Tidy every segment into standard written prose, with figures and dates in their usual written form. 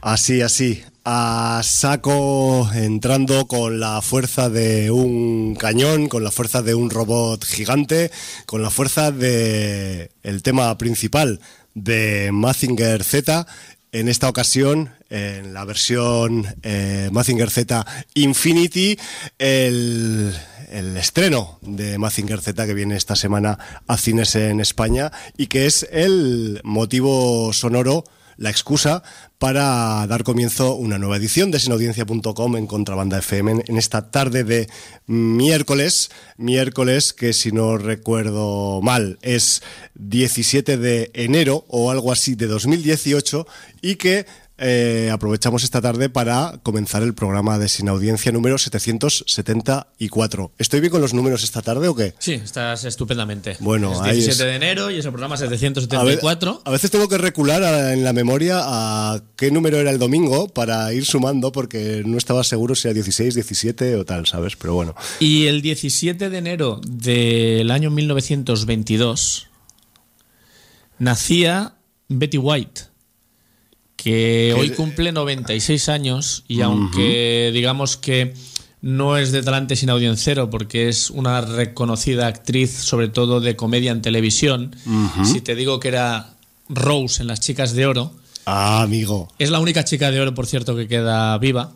Así, a saco, entrando con la fuerza de un cañón, con la fuerza de un robot gigante, con la fuerza de el tema principal de Mazinger Z. En esta ocasión, en la versión Mazinger Z Infinity, el estreno de Mazinger Z que viene esta semana a cines en España y que es el motivo sonoro, la excusa para dar comienzo a una nueva edición de sinaudiencia.com en Contrabanda FM en esta tarde de miércoles que, si no recuerdo mal, es 17 de enero o algo así de 2018 y que aprovechamos esta tarde para comenzar el programa de Sin Audiencia número 774. ¿Estoy bien con los números esta tarde o qué? Sí, estás estupendamente. Bueno, es 17 de enero y es el programa 774. A veces tengo que recular en la memoria a qué número era el domingo para ir sumando, porque no estaba seguro si era 16, 17 o tal, ¿sabes? Pero bueno. Y el 17 de enero del año 1922 nacía Betty White, que hoy cumple 96 años y aunque digamos que no es de talante sin audiencero porque es una reconocida actriz, sobre todo de comedia en televisión, si te digo que era Rose en Las Chicas de Oro. Ah, amigo. Es la única chica de oro, por cierto, que queda viva.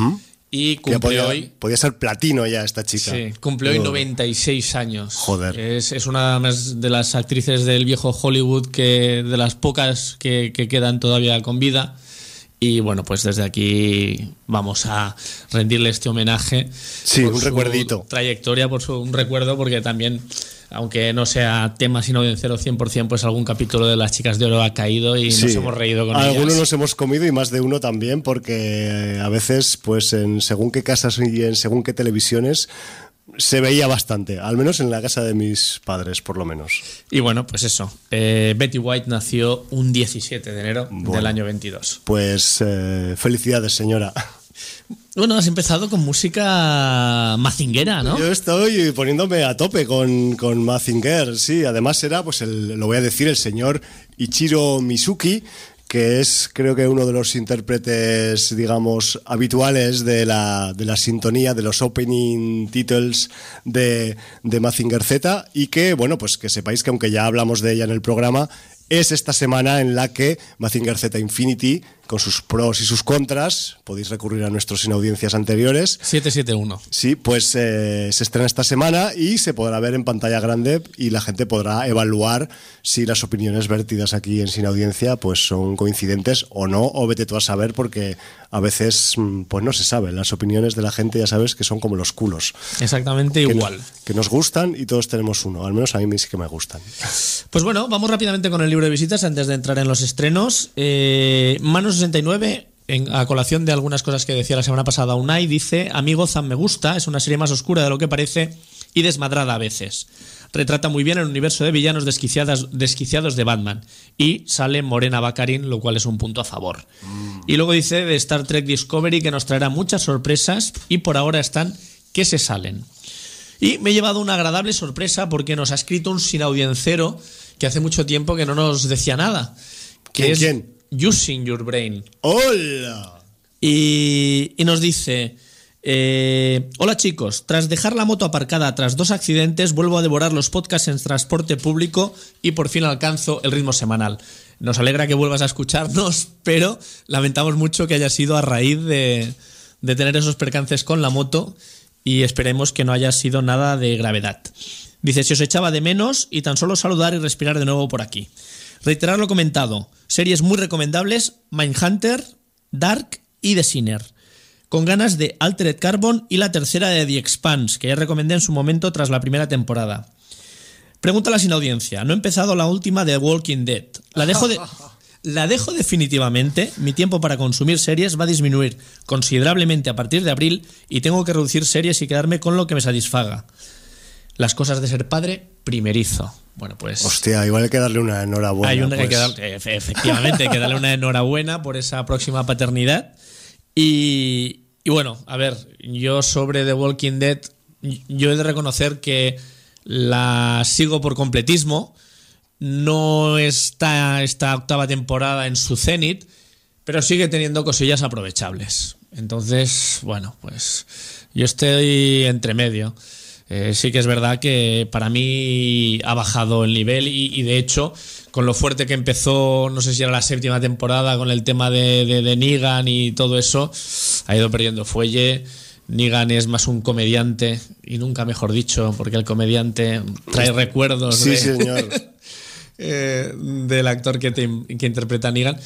Y cumple hoy... Podía ser platino ya esta chica. Sí, cumple hoy 96 años. Joder. Es una de las actrices del viejo Hollywood, de las pocas que quedan todavía con vida. Y bueno, pues desde aquí vamos a rendirle este homenaje. Sí, por un su recuerdito. Trayectoria, un recuerdo, porque también, aunque no sea tema sin audiencero 100%, pues algún capítulo de Las Chicas de Oro ha caído y nos hemos reído con ellas. Algunos nos hemos comido y más de uno también, porque a veces, pues en según qué casas y en según qué televisiones se veía bastante, al menos en la casa de mis padres, por lo menos. Y bueno, pues eso. Betty White nació un 17 de enero del año 22. Pues felicidades, señora. Bueno, has empezado con música mazinguera, ¿no? Yo estoy poniéndome a tope con Mazinger, sí. Además era, pues lo voy a decir, el señor Ichiro Mizuki, que es, creo que uno de los intérpretes, digamos, habituales de la sintonía, de los opening titles de Mazinger Z, y que, bueno, pues que sepáis que aunque ya hablamos de ella en el programa, es esta semana en la que Mazinger Z Infinity, con sus pros y sus contras, podéis recurrir a nuestros inaudiencias anteriores. 771. Sí, pues se estrena esta semana y se podrá ver en pantalla grande y la gente podrá evaluar si las opiniones vertidas aquí en Sin Audiencia pues son coincidentes o no, o vete tú a saber, porque a veces pues no se sabe. Las opiniones de la gente ya sabes que son como los culos. Exactamente igual. Que nos gustan y todos tenemos uno, al menos a mí sí que me gustan. Pues bueno, vamos rápidamente con el libro de visitas antes de entrar en los estrenos. Mano 69, a colación de algunas cosas que decía la semana pasada Unai, dice: a mí Gotham me gusta, es una serie más oscura de lo que parece y desmadrada a veces. Retrata muy bien el universo de villanos desquiciados de Batman, y sale Morena Baccarin, lo cual es un punto a favor. Y luego dice de Star Trek Discovery que nos traerá muchas sorpresas y por ahora están que se salen. Y me he llevado una agradable sorpresa porque nos ha escrito un sinaudiencero que hace mucho tiempo que no nos decía nada. ¿Quién? Using Your Brain. ¡Hola! Y nos dice: hola chicos, tras dejar la moto aparcada tras 2 accidentes, vuelvo a devorar los podcasts en transporte público y por fin alcanzo el ritmo semanal. Nos alegra que vuelvas a escucharnos, pero lamentamos mucho que haya sido a raíz de tener esos percances con la moto, y esperemos que no haya sido nada de gravedad. Dice: si os echaba de menos y tan solo saludar y respirar de nuevo por aquí. Reiterar lo comentado, series muy recomendables: Mindhunter, Dark y The Sinner. Con ganas de Altered Carbon y la tercera de The Expanse, que ya recomendé en su momento tras la primera temporada. Pregúntala sin audiencia, no he empezado la última de Walking Dead. La dejo definitivamente, mi tiempo para consumir series va a disminuir considerablemente a partir de abril y tengo que reducir series y quedarme con lo que me satisfaga. Las cosas de ser padre primerizo. Bueno, pues... Hostia, igual hay que darle una enhorabuena. Efectivamente, hay que darle una enhorabuena por esa próxima paternidad. Y bueno, a ver, yo sobre The Walking Dead, yo he de reconocer que la sigo por completismo. No está esta 8ª temporada en su cenit, pero sigue teniendo cosillas aprovechables. Entonces, bueno, pues yo estoy entre medio. Sí que es verdad que para mí ha bajado el nivel y de hecho, con lo fuerte que empezó, no sé si era la 7ª temporada, con el tema de Negan y todo eso, ha ido perdiendo fuelle. Negan es más un comediante, y nunca mejor dicho, porque el comediante trae recuerdos Sí, señor. del actor que interpreta a Negan.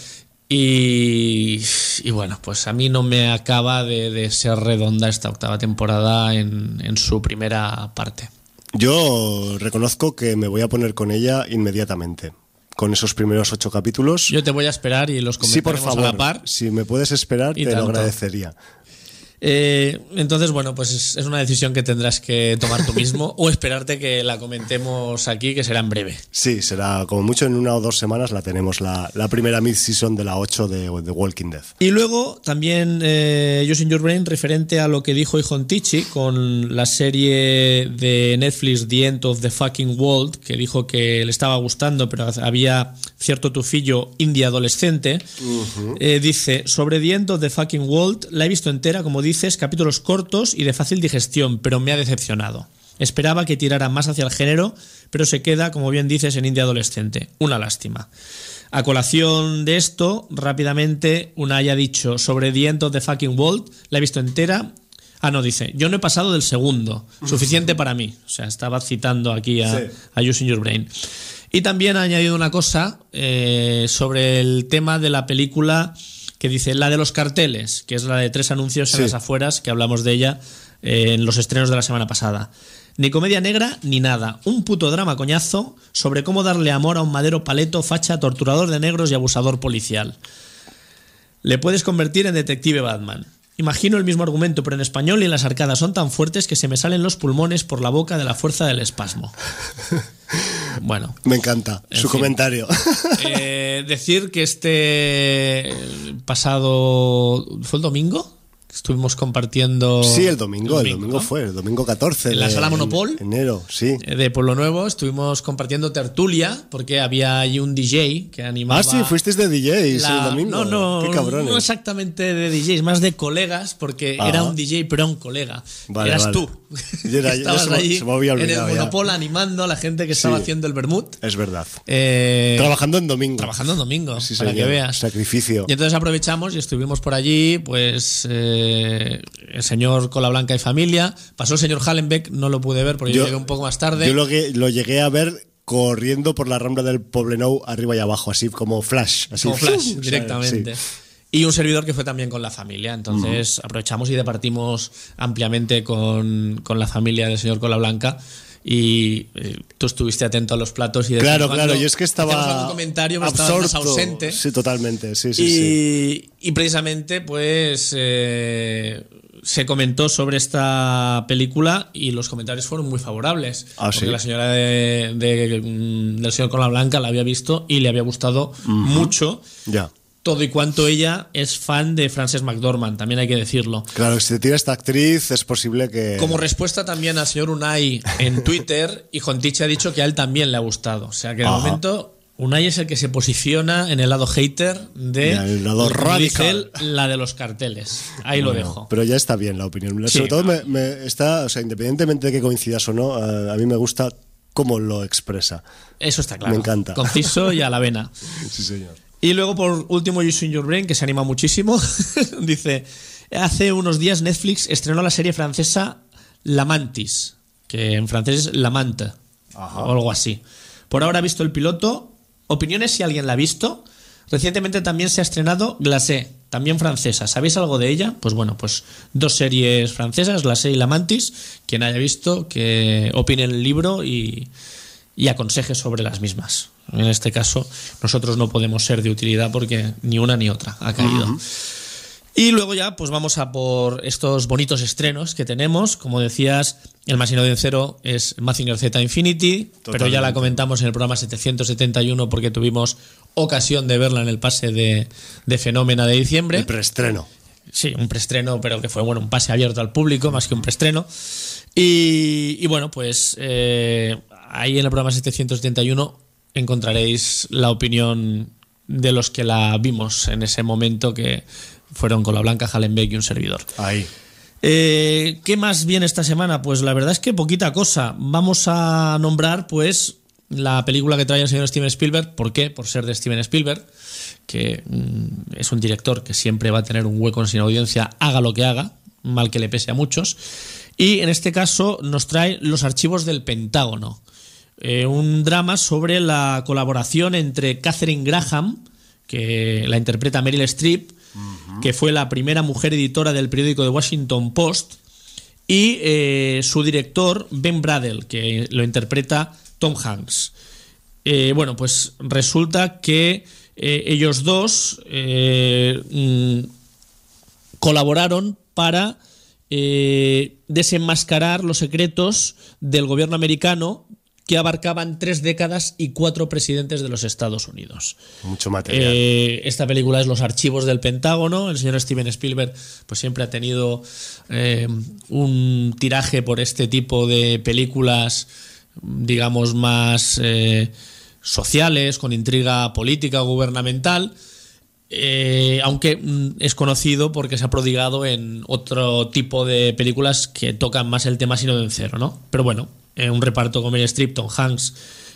Y bueno, pues a mí no me acaba de ser redonda esta 8ª temporada en su primera parte. Yo reconozco que me voy a poner con ella inmediatamente, con esos primeros 8 capítulos. Yo te voy a esperar y los Sí, por comentaremos favor, a la par. si me puedes esperar, Y te lo tanto. agradecería. Entonces, bueno, pues es una decisión que tendrás que tomar tú mismo o esperarte que la comentemos aquí, que será en breve. Sí, será como mucho en 1 o 2 semanas la tenemos, la primera mid-season de la 8 de The Walking Dead. Y luego también Using Your Brain, referente a lo que dijo Ijon Tichi con la serie de Netflix The End of the Fucking World, que dijo que le estaba gustando, pero había cierto tufillo indie adolescente. Dice, sobre The End of the Fucking World, la he visto entera, como dices, capítulos cortos y de fácil digestión, pero me ha decepcionado. Esperaba que tirara más hacia el género, pero se queda, como bien dices, en indie adolescente. Una lástima. A colación de esto, rápidamente, Unai ha dicho sobre The End of the Fucking World, la he visto entera. No, dice, yo no he pasado del segundo, suficiente para mí. O sea, estaba citando aquí a Using Your Brain. Y también ha añadido una cosa sobre el tema de la película que dice, la de los carteles, que es la de 3 anuncios en las afueras, que hablamos de ella en los estrenos de la semana pasada. Ni comedia negra ni nada. Un puto drama coñazo sobre cómo darle amor a un madero paleto, facha, torturador de negros y abusador policial. Le puedes convertir en detective Batman. Imagino el mismo argumento, pero en español, y las arcadas son tan fuertes que se me salen los pulmones por la boca de la fuerza del espasmo. Bueno. Me encanta su comentario. Decir que este pasado... ¿Fue el domingo? Estuvimos compartiendo... Sí, el domingo ¿no? fue, el domingo 14 en la sala Monopol, enero, sí. De Pueblo Nuevo, estuvimos compartiendo tertulia, porque había allí un DJ que animaba... Sí, fuisteis de DJs el domingo. No, qué cabrones. no exactamente de DJs, más de colegas, porque era un DJ, pero era un colega. Vale, Eras vale. tú. Estabas allí se me había en el olvidado Monopol animando a la gente que estaba haciendo el vermut. Es verdad. Trabajando en domingo. Trabajando en domingo, Sí, para señor. que veas. Sacrificio. Y entonces aprovechamos y estuvimos por allí, pues el señor Colablanca y familia. Pasó el señor Hallenbeck, no lo pude ver porque yo llegué un poco más tarde. Yo lo llegué a ver corriendo por la rambla del Poblenou arriba y abajo, así como flash. Así, como flash, o sea, directamente. sí. Y un servidor que fue también con la familia. Entonces aprovechamos y departimos ampliamente con la familia del señor Colablanca. Y tú estuviste atento a los platos y de Claro, yo es que hacíamos estaba algún comentario, pero absorto. estabas más ausente. Sí, totalmente, sí. Y precisamente pues se comentó sobre esta película y los comentarios fueron muy favorables. Porque ¿sí? la señora del señor Colablanca la había visto y le había gustado mucho. Ya. Todo y cuanto ella es fan de Frances McDormand, también hay que decirlo. Claro, si te tira esta actriz es posible que... Como respuesta también al señor Unai en Twitter, y Jontiche ha dicho que a él también le ha gustado. O sea que de momento Unai es el que se posiciona en el lado hater de el lado radical. La de los carteles. Ahí lo dejo. Pero ya está bien la opinión. Sí. Sobre todo me está, o sea, independientemente de que coincidas o no, a mí me gusta cómo lo expresa. Eso está claro. Me encanta. Conciso y a la vena. Sí, señor. Y luego, por último, Using Your Brain, que se anima muchísimo, dice, hace unos días Netflix estrenó la serie francesa La Mantis, que en francés es La Mante, o algo así. Por ahora he visto el piloto. Opiniones si alguien la ha visto. Recientemente también se ha estrenado Glacé, también francesa. ¿Sabéis algo de ella? Pues bueno, pues 2 series francesas, Glacé y La Mantis. Quien haya visto, que opine el libro y aconseje sobre las mismas. En este caso, nosotros no podemos ser de utilidad porque ni una ni otra ha caído. Y luego ya, pues vamos a por estos bonitos estrenos que tenemos. Como decías, el más sincero es Mazinger Z Infinity, pero ya la comentamos en el programa 771 porque tuvimos ocasión de verla en el pase de Fenómena de diciembre. El preestreno. Sí, un preestreno, pero que fue un pase abierto al público más que un preestreno. Y bueno, pues ahí en el programa 771 encontraréis la opinión de los que la vimos en ese momento, que fueron con la Blanca Hallenbeck y un servidor. Ahí. ¿Qué más viene esta semana? Pues la verdad es que poquita cosa. Vamos a nombrar pues la película que trae el señor Steven Spielberg. ¿Por qué? Por ser de Steven Spielberg, que es un director que siempre va a tener un hueco sin audiencia, haga lo que haga, mal que le pese a muchos. Y en este caso nos trae Los archivos del Pentágono, un drama sobre la colaboración entre Katharine Graham, que la interpreta Meryl Streep, que fue la primera mujer editora del periódico The Washington Post, y su director Ben Bradell, que lo interpreta Tom Hanks. Bueno, pues resulta que ellos dos colaboraron para desenmascarar los secretos del gobierno americano, que abarcaban 3 décadas y 4 presidentes de los Estados Unidos. Mucho material. Esta película es Los archivos del Pentágono. El señor Steven Spielberg pues siempre ha tenido un tiraje por este tipo de películas, digamos, más sociales, con intriga política o gubernamental, aunque es conocido porque se ha prodigado en otro tipo de películas que tocan más el tema sino de cero, ¿no? Pero bueno, un reparto con Meryl Streep, Tom Hanks,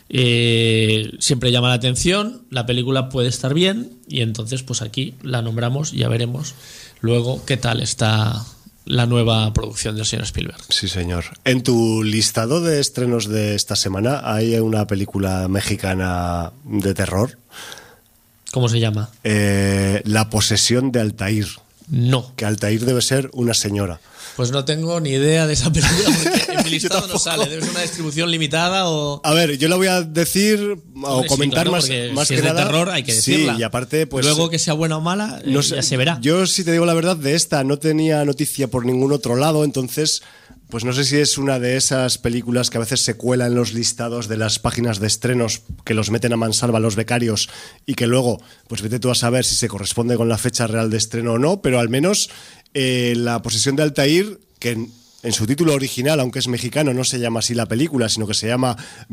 siempre llama la atención. La película puede estar bien y entonces pues aquí la nombramos y ya veremos luego qué tal está la nueva producción del señor Spielberg. Sí, señor. En tu listado de estrenos de esta semana hay una película mexicana de terror. ¿Cómo se llama? La posesión de Altair. No. Que Altair debe ser una señora. Pues no tengo ni idea de esa película porque en mi listado no sale. Debe ser una distribución limitada o... A ver, yo la voy a decir o comentar claro, más si que es de nada. terror hay que decirla. Sí, y aparte pues... Luego que sea buena o mala, no sé, ya se verá. Yo, si te digo la verdad, de esta no tenía noticia por ningún otro lado, entonces pues no sé si es una de esas películas que a veces se cuela en los listados de las páginas de estrenos, que los meten a mansalva los becarios y que luego, pues vete tú a saber si se corresponde con la fecha real de estreno o no, pero al menos La posesión de Altair, que en su título original, aunque es mexicano, no se llama así la película, sino que se llama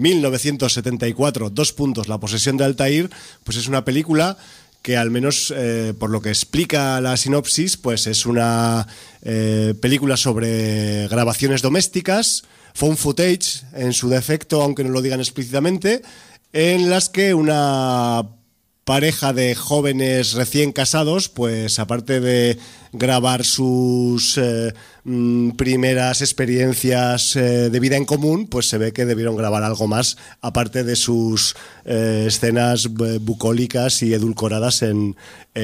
1974, La posesión de Altair, pues es una película que al menos por lo que explica la sinopsis, pues es una película sobre grabaciones domésticas, found footage en su defecto, aunque no lo digan explícitamente, en las que una pareja de jóvenes recién casados, pues aparte de grabar sus primeras experiencias de vida en común, pues se ve que debieron grabar algo más, aparte de sus escenas bucólicas y edulcoradas en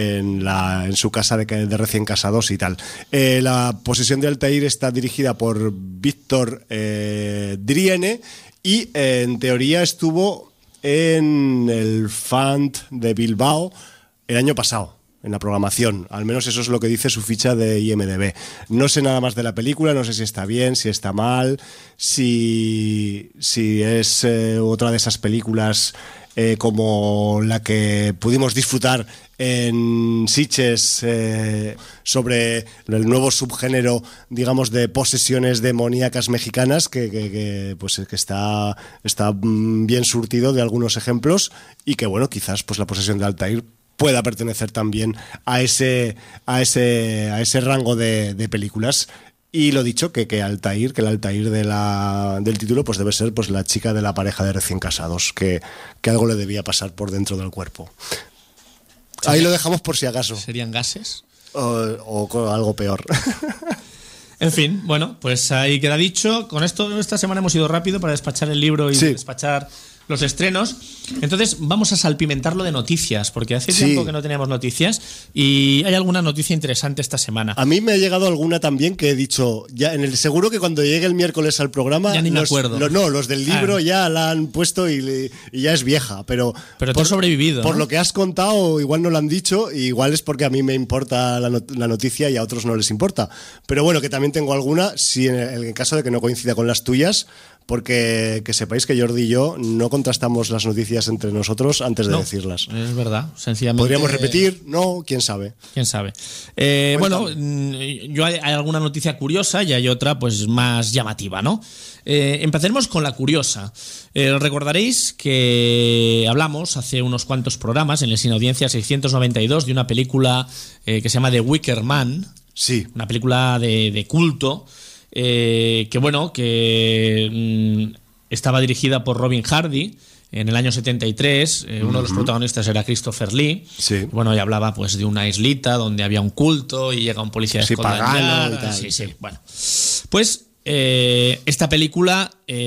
su casa de recién casados y tal. La posesión de Altair está dirigida por Víctor Driene y en teoría estuvo en el Fund de Bilbao el año pasado, en la programación. Al menos eso es lo que dice su ficha de IMDb. No sé nada más de la película, no sé si está bien, si está mal, si es otra de esas películas como la que pudimos disfrutar en Sitges sobre el nuevo subgénero, digamos, de posesiones demoníacas mexicanas que está bien surtido de algunos ejemplos y que, bueno, quizás pues la posesión de Altair pueda pertenecer también a ese rango de películas. Y lo dicho, que el Altair del título pues debe ser pues la chica de la pareja de recién casados, que algo le debía pasar por dentro del cuerpo. Ahí lo dejamos por si acaso. ¿Serían gases? O algo peor. En fin, bueno, pues ahí queda dicho. Con esto, esta semana hemos ido rápido para despachar el libro y despachar los estrenos. Entonces vamos a salpimentarlo de noticias, porque hace tiempo que no teníamos noticias y hay alguna noticia interesante esta semana. A mí me ha llegado alguna también que he dicho, ya en el seguro que cuando llegue el miércoles al programa, ya ni me acuerdo. Los del libro ya la han puesto y ya es vieja, pero tú has sobrevivido, por ¿no? lo que has contado, igual no lo han dicho, y igual es porque a mí me importa la noticia y a otros no les importa. Pero bueno, que también tengo alguna, si en el caso de que no coincida con las tuyas, porque que sepáis que Jordi y yo no contrastamos las noticias entre nosotros antes de decirlas. Es verdad, sencillamente. ¿Podríamos repetir? No, quién sabe. ¿Quién sabe? Bueno, hay alguna noticia curiosa y hay otra pues más llamativa, ¿no? Empezaremos con la curiosa. Recordaréis que hablamos hace unos cuantos programas en el Sin Audiencia 692 de una película que se llama The Wicker Man. Sí. Una película de culto que estaba dirigida por Robin Hardy en el año 73. Uno de los protagonistas era Christopher Lee. Sí. Bueno, y hablaba pues de una islita donde había un culto y llega un policía de Scotland Yard. Y tal. Sí. Bueno, pues esta película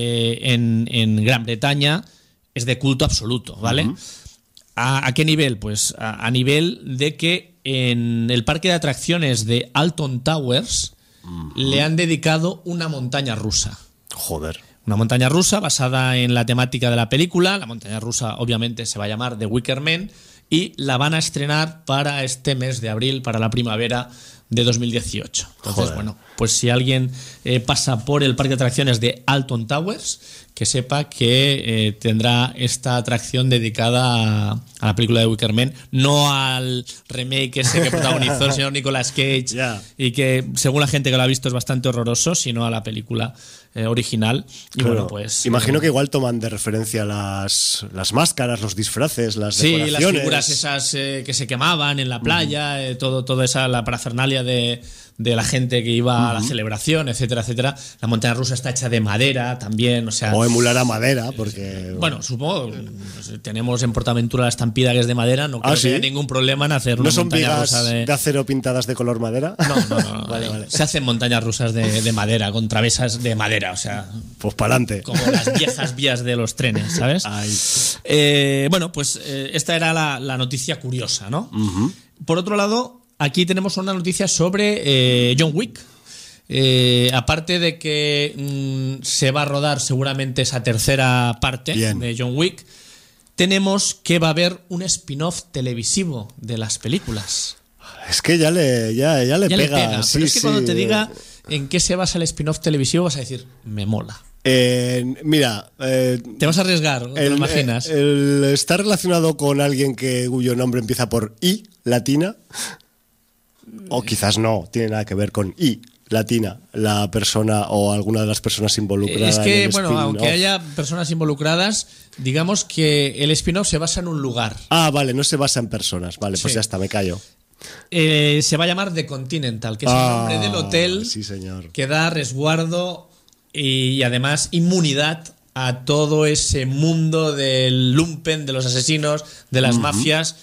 en Gran Bretaña es de culto absoluto, ¿vale? ¿A qué nivel? Pues a nivel de que en el parque de atracciones de Alton Towers le han dedicado una montaña rusa. Joder. Una montaña rusa basada en la temática de la película. La montaña rusa obviamente se va a llamar The Wicker Man y la van a estrenar para este mes de abril, para la primavera de 2018. Entonces, Joder. bueno, pues si alguien pasa por el parque de atracciones de Alton Towers, que sepa que tendrá esta atracción dedicada a la película de Wicker Man, no al remake ese que protagonizó el señor Nicolas Cage, y que según la gente que lo ha visto es bastante horroroso, sino a la película original. Y claro, bueno, pues imagino que igual toman de referencia las máscaras, los disfraces, las decoraciones. Sí, las figuras esas que se quemaban en la playa, toda esa la parafernalia de la gente que iba a la celebración, etcétera, etcétera. La montaña rusa está hecha de madera también, o emular a madera, porque... Bueno, supongo, pues, tenemos en Portaventura la estampida que es de madera, no creo que haya ningún problema en hacer una montaña rusa de acero pintadas de color madera? No. Vale. Se hacen montañas rusas de madera, con travesas de madera, o sea... Pues para adelante. Como las viejas vías de los trenes, ¿sabes? Bueno, pues esta era la noticia curiosa, ¿no? Por otro lado, aquí tenemos una noticia sobre John Wick. Aparte de que se va a rodar seguramente esa tercera parte de John Wick, tenemos que va a haber un spin-off televisivo de las películas. Es que ya le pega. Sí, pero es que cuando te diga en qué se basa el spin-off televisivo vas a decir, me mola. Mira, te vas a arriesgar, ¿te lo imaginas? ¿Está relacionado con alguien cuyo nombre empieza por I latina? O quizás no, tiene nada que ver con I latina, la persona o alguna de las personas involucradas. Es que, bueno, aunque haya personas involucradas, digamos que el spin-off se basa en un lugar. Ah, vale, no se basa en personas. Vale, pues ya está, me callo. Se va a llamar The Continental, que es el nombre del hotel, sí, señor, que da resguardo y además inmunidad a todo ese mundo del lumpen, de los asesinos, de las mafias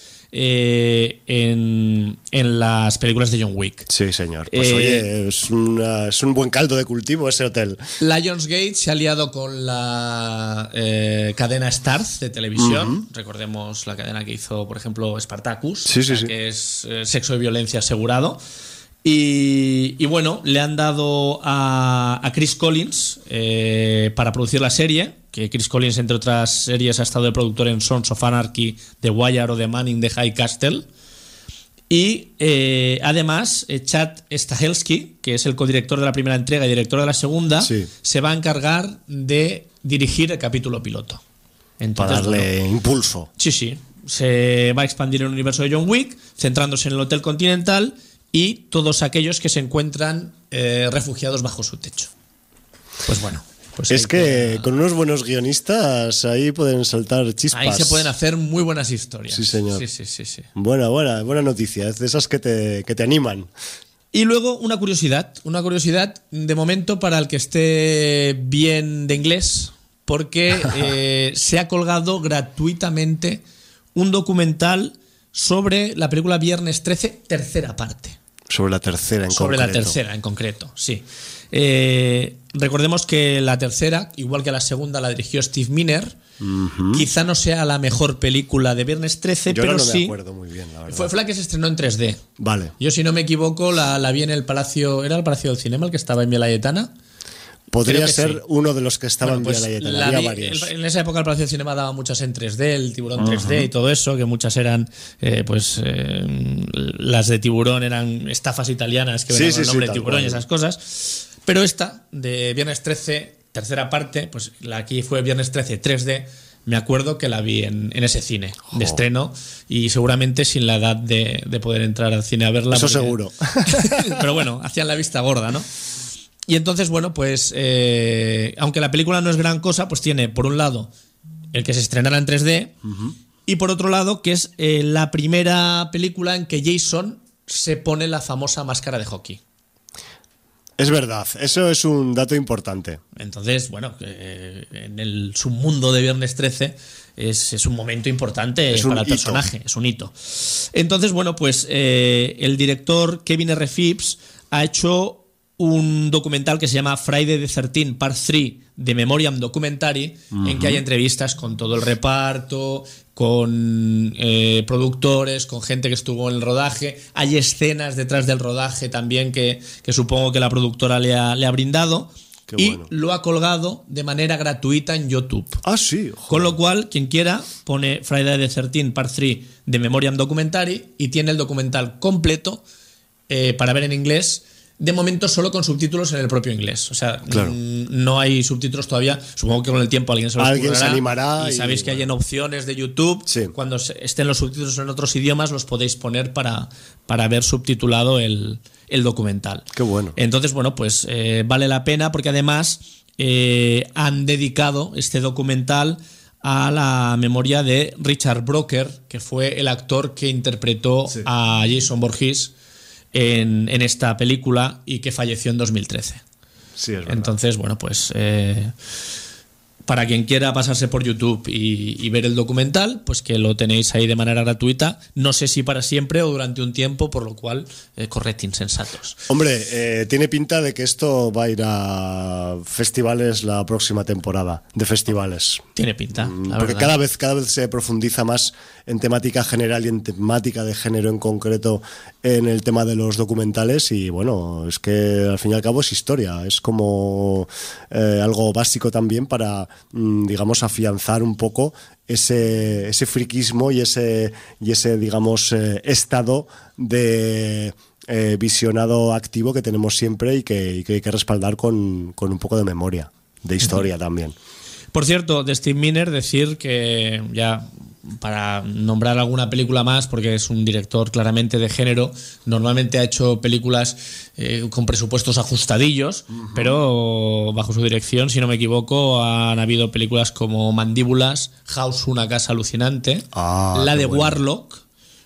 en las películas de John Wick. Sí, señor. Pues oye, es un buen caldo de cultivo ese hotel. Lionsgate se ha aliado con la cadena Starz de televisión. Recordemos la cadena que hizo, por ejemplo, Spartacus, que es sexo y violencia asegurado. Y bueno, le han dado a Chris Collins para producir la serie, que Chris Collins, entre otras series, ha estado de productor en Sons of Anarchy, The Wire o The Man in the High Castle. Y además, Chad Stahelski, que es el codirector de la primera entrega y director de la segunda, se va a encargar de dirigir el capítulo piloto. Entonces, para darle impulso. Sí. Se va a expandir el universo de John Wick, centrándose en el Hotel Continental y todos aquellos que se encuentran refugiados bajo su techo. Pues bueno. Pues es que con unos buenos guionistas ahí pueden saltar chispas. Ahí se pueden hacer muy buenas historias. Sí, señor. Sí. Buena noticia. Es de esas que te animan. Y luego una curiosidad de momento para el que esté bien de inglés, porque se ha colgado gratuitamente un documental sobre la película Viernes 13, tercera parte. Sobre la tercera en concreto, sí. Recordemos que la tercera, igual que la segunda, la dirigió Steve Miner. Quizá no sea la mejor película de Viernes 13, pero no sí. me acuerdo muy bien, la verdad. Fue la que se estrenó en 3D. Vale. Yo, si no me equivoco, la vi en el Palacio. ¿Era el Palacio del Cinema el que estaba en Vía Laietana? Podría ser uno de los que estaban en pues Vía Laietana. Había varios. En esa época el Palacio del Cinema daba muchas en 3D, el Tiburón 3D y todo eso, que muchas eran, las de Tiburón eran estafas italianas que venían con el nombre de Tiburón y esas cosas. Pero esta, de Viernes 13, tercera parte, pues la aquí fue Viernes 13 3D. Me acuerdo que la vi en ese cine de estreno y seguramente sin la edad de poder entrar al cine a verla. Eso seguro. Pero bueno, hacían la vista gorda, ¿no? Y entonces, bueno, pues aunque la película no es gran cosa, pues tiene, por un lado, el que se estrenara en 3D y por otro lado, que es la primera película en que Jason se pone la famosa máscara de hockey. Es verdad, eso es un dato importante. Entonces, bueno, en el submundo de Viernes 13 es un momento importante para el personaje, es un hito. Entonces, bueno, pues el director Kevin R. Phipps ha hecho un documental que se llama Friday the 13th Part 3 de Memoriam Documentary, en que hay entrevistas con todo el reparto, con productores, con gente que estuvo en el rodaje. Hay escenas detrás del rodaje también que supongo que la productora le ha brindado. Qué y bueno. lo ha colgado de manera gratuita en YouTube. Ah, sí. Joder. Con lo cual, quien quiera, pone Friday the 13th Part 3 de Memoriam Documentary y tiene el documental completo para ver en inglés. De momento solo con subtítulos en el propio inglés. O sea, claro. No hay subtítulos todavía. Supongo que con el tiempo alguien se animará. Y sabéis que hay en opciones de YouTube. Sí. Cuando estén los subtítulos en otros idiomas, los podéis poner para ver subtitulado el documental. Qué bueno. Entonces, bueno, pues vale la pena porque además han dedicado este documental a la memoria de Richard Brooker, que fue el actor que interpretó a Jason Voorhees en esta película y que falleció en 2013. Sí, es verdad. Entonces, bueno, pues para quien quiera pasarse por YouTube y ver el documental, pues que lo tenéis ahí de manera gratuita. No sé si para siempre o durante un tiempo, por lo cual, corred insensatos. Hombre, tiene pinta de que esto va a ir a festivales la próxima temporada de festivales. Tiene pinta, la porque verdad. cada vez se profundiza más en temática general y en temática de género en concreto en el tema de los documentales y bueno, es que al fin y al cabo es historia, es como algo básico también para digamos afianzar un poco ese friquismo y ese digamos estado de visionado activo que tenemos siempre y que hay que respaldar con un poco de memoria, de historia también. Por cierto, de Steve Miner decir que ya para nombrar alguna película más, porque es un director claramente de género, normalmente ha hecho películas con presupuestos ajustadillos, pero bajo su dirección, si no me equivoco, han habido películas como Mandíbulas, House, una casa alucinante, la de Warlock,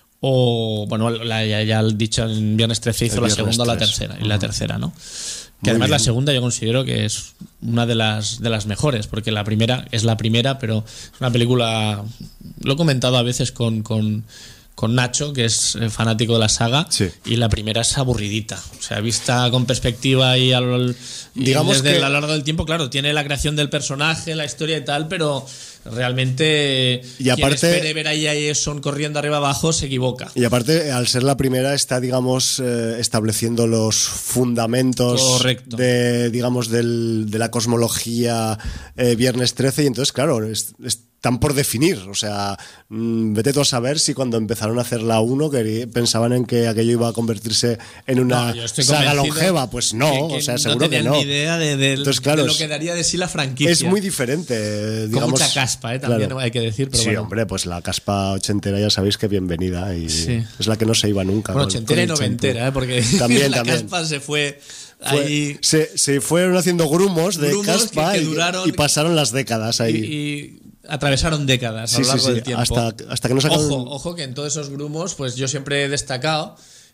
o bueno, ya he dicho en Viernes 13 hizo la segunda o la tercera, y la tercera, ¿no? Que además la segunda yo considero que es una de las mejores, porque la primera es la primera, pero es una película, lo he comentado a veces con Nacho, que es fanático de la saga, y la primera es aburridita, o sea, vista con perspectiva y digamos desde que a lo largo del tiempo, claro, tiene la creación del personaje, la historia y tal, pero realmente y aparte, quien espere ver ahí a Jason corriendo arriba abajo se equivoca. Y aparte, al ser la primera, está, digamos, estableciendo los fundamentos de, digamos, de la cosmología Viernes 13 y entonces, claro, están por definir, o sea, vete tú a saber si cuando empezaron a hacer la 1 pensaban en que aquello iba a convertirse en una saga longeva, pues no, o sea, seguro que no. No tenían ni idea entonces, claro, de lo que daría de sí la franquicia. Es muy diferente, digamos. Con mucha caspa, también hay que decir. Pero sí, bueno. hombre, pues la caspa ochentera ya sabéis que bienvenida y es la que no se iba nunca. Bueno, ochentera y noventera, porque también, la caspa se fue... Ahí se fueron haciendo grumos de caspa que duraron, y pasaron las décadas ahí. Y atravesaron décadas a lo largo del tiempo. Hasta que no sacaron... Ojo, que en todos esos grumos, pues yo siempre he destacado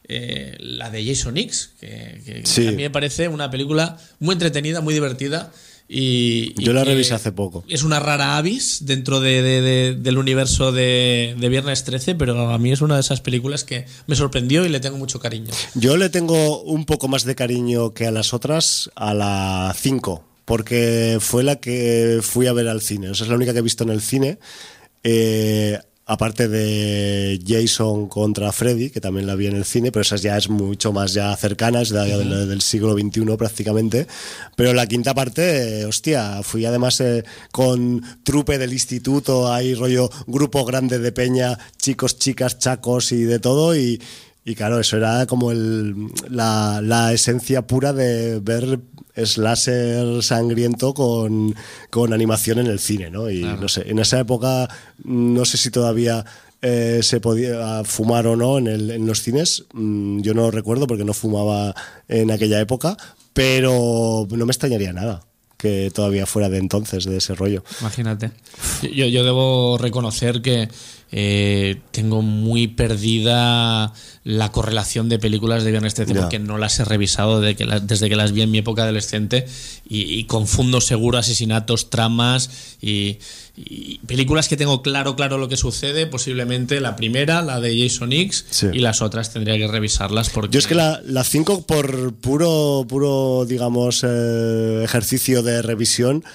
la de Jason X, que a mí me parece una película muy entretenida, muy divertida. Yo la revisé hace poco. Es una rara avis dentro del universo de Viernes 13, pero a mí es una de esas películas que me sorprendió y le tengo mucho cariño. Yo le tengo un poco más de cariño que a las otras, a la 5, porque fue la que fui a ver al cine. O sea, es la única que he visto en el cine. Aparte de Jason contra Freddy, que también la vi en el cine, pero esas ya es mucho más ya cercanas del siglo XXI prácticamente. Pero la quinta parte, hostia, fui además con trupe del instituto, ahí rollo grupo grande de peña, chicos, chicas, chacos y de todo, y Y claro, eso era como la esencia pura de ver slasher sangriento con animación en el cine, ¿no? Y claro, no sé, en esa época no sé si todavía se podía fumar o no en los cines. Yo no recuerdo porque no fumaba en aquella época, pero no me extrañaría nada que todavía fuera de entonces, de ese rollo. Imagínate. Yo debo reconocer que tengo muy perdida la correlación de películas de Viernes 13 porque no las he revisado desde que las vi en mi época adolescente y confundo seguro asesinatos, tramas y películas que tengo claro lo que sucede, posiblemente la primera, la de Jason X, sí, y las otras tendría que revisarlas porque... Yo es que la 5 por puro digamos ejercicio de revisión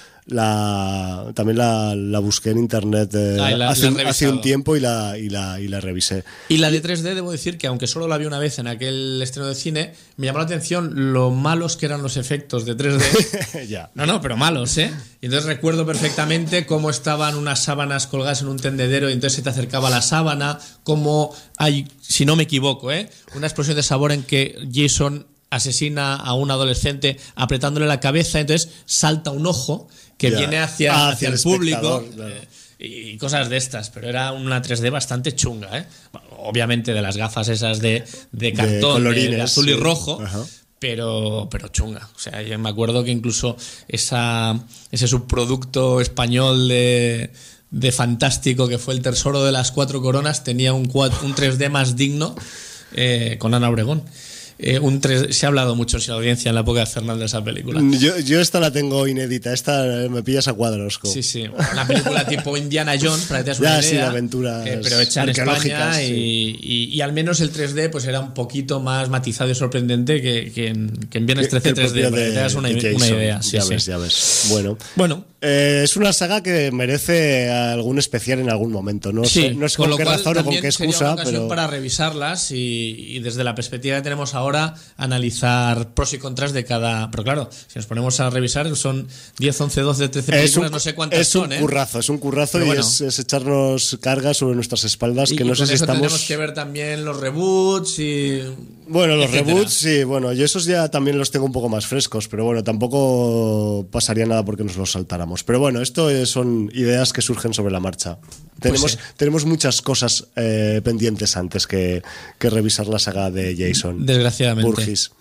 también la busqué en internet hace un tiempo y la revisé. Y la de 3D debo decir que aunque solo la vi una vez en aquel estreno de cine, me llamó la atención lo malos que eran los efectos de 3D. Ya. No, pero malos, ¿eh? Y entonces recuerdo perfectamente cómo estaban unas sábanas colgadas en un tendedero y entonces se te acercaba la sábana, cómo hay, si no me equivoco, una explosión de sabor en que Jason asesina a un adolescente apretándole la cabeza, entonces salta un ojo que viene hacia el público, claro, y cosas de estas, pero era una 3D bastante chunga, obviamente de las gafas esas de cartón, de azul y rojo, pero chunga. O sea, yo me acuerdo que incluso ese subproducto español de Fantástico que fue El Tesoro de las Cuatro Coronas tenía un 3D más digno, con Ana Obregón. Se ha hablado mucho en la audiencia en la época de Fernández de esa película. Yo esta la tengo inédita, esta me pillas a cuadros. Sí, una película tipo Indiana Jones, para que te hagas una idea, sí, de aventuras pero hecha en España, sí. y al menos el 3D pues era un poquito más matizado y sorprendente que en Viernes 13 3D, para que te hagas una idea. Sí, ya ves. Bueno. Es una saga que merece algún especial en algún momento. No sé con qué razón o con qué excusa. Sería una ocasión pero... para revisarlas y desde la perspectiva que tenemos ahora analizar pros y contras de cada... Pero claro, si nos ponemos a revisar son 10, 11, 12, 13 películas, no sé cuántas son. Es un currazo y es echarnos cargas sobre nuestras espaldas que no sé si estamos... Tenemos que ver también los reboots y... Bueno, los reboots, sí, bueno, yo esos ya también los tengo un poco más frescos, pero bueno, tampoco pasaría nada porque nos los saltáramos. Pero bueno, esto son ideas que surgen sobre la marcha. Tenemos muchas cosas pendientes antes que revisar la saga de Jason. Desgraciadamente. Burgess.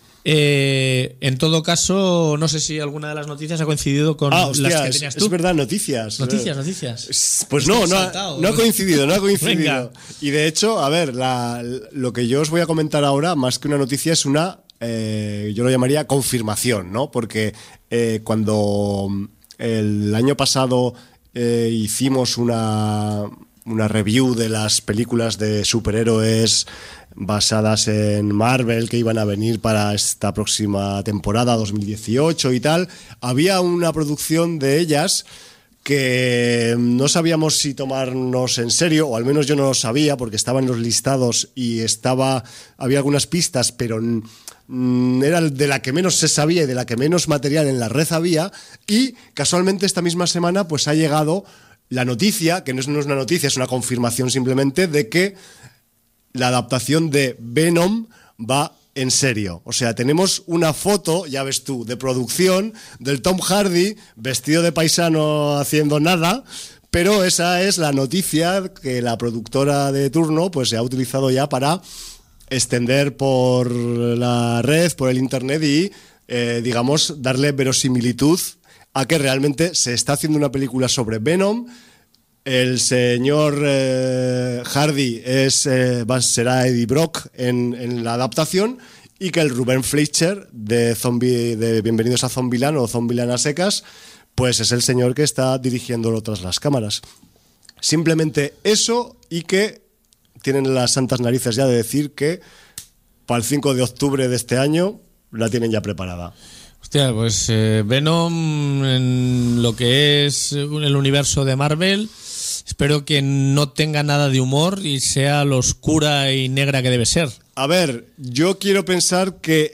En todo caso, no sé si alguna de las noticias ha coincidido con las que tenías tú. Es verdad, noticias. Noticias. Pues no ha coincidido. Venga. Y de hecho, a ver, lo que yo os voy a comentar ahora, más que una noticia, es una, yo lo llamaría confirmación, ¿no? Porque cuando el año pasado hicimos una review de las películas de superhéroes basadas en Marvel que iban a venir para esta próxima temporada 2018 y tal, había una producción de ellas que no sabíamos si tomarnos en serio, o al menos yo no lo sabía porque estaban los listados y había algunas pistas, pero era de la que menos se sabía y de la que menos material en la red había, y casualmente esta misma semana pues ha llegado la noticia, que no es una noticia, es una confirmación simplemente, de que la adaptación de Venom va en serio. O sea, tenemos una foto, ya ves tú, de producción del Tom Hardy vestido de paisano haciendo nada, pero esa es la noticia que la productora de turno pues se ha utilizado ya para extender por la red, por el internet y, digamos, darle verosimilitud a que realmente se está haciendo una película sobre Venom. El señor Hardy será Eddie Brock en la adaptación, y que el Ruben Fleischer de Bienvenidos a Zombieland o Zombieland a secas, pues es el señor que está dirigiéndolo tras las cámaras. Simplemente eso, y que tienen las santas narices ya de decir que para el 5 de octubre de este año la tienen ya preparada. Hostia, pues Venom en lo que es el universo de Marvel, espero que no tenga nada de humor y sea lo oscura y negra que debe ser. A ver, yo quiero pensar que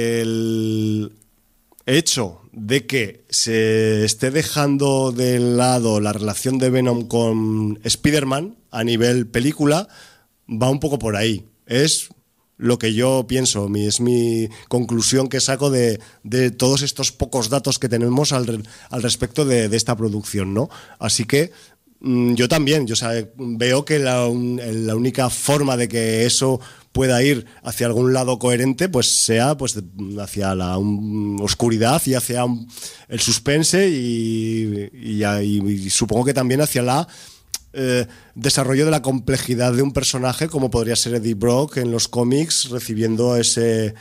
el hecho de que se esté dejando de lado la relación de Venom con Spider-Man a nivel película va un poco por ahí. Es lo que yo pienso, es mi conclusión que saco de todos estos pocos datos que tenemos al respecto de esta producción, ¿no? Así que yo también, veo que la única forma de que eso pueda ir hacia algún lado coherente, pues sea pues hacia la oscuridad y hacia el suspense y supongo que también hacia la desarrollo de la complejidad de un personaje como podría ser Eddie Brock en los cómics, recibiendo ese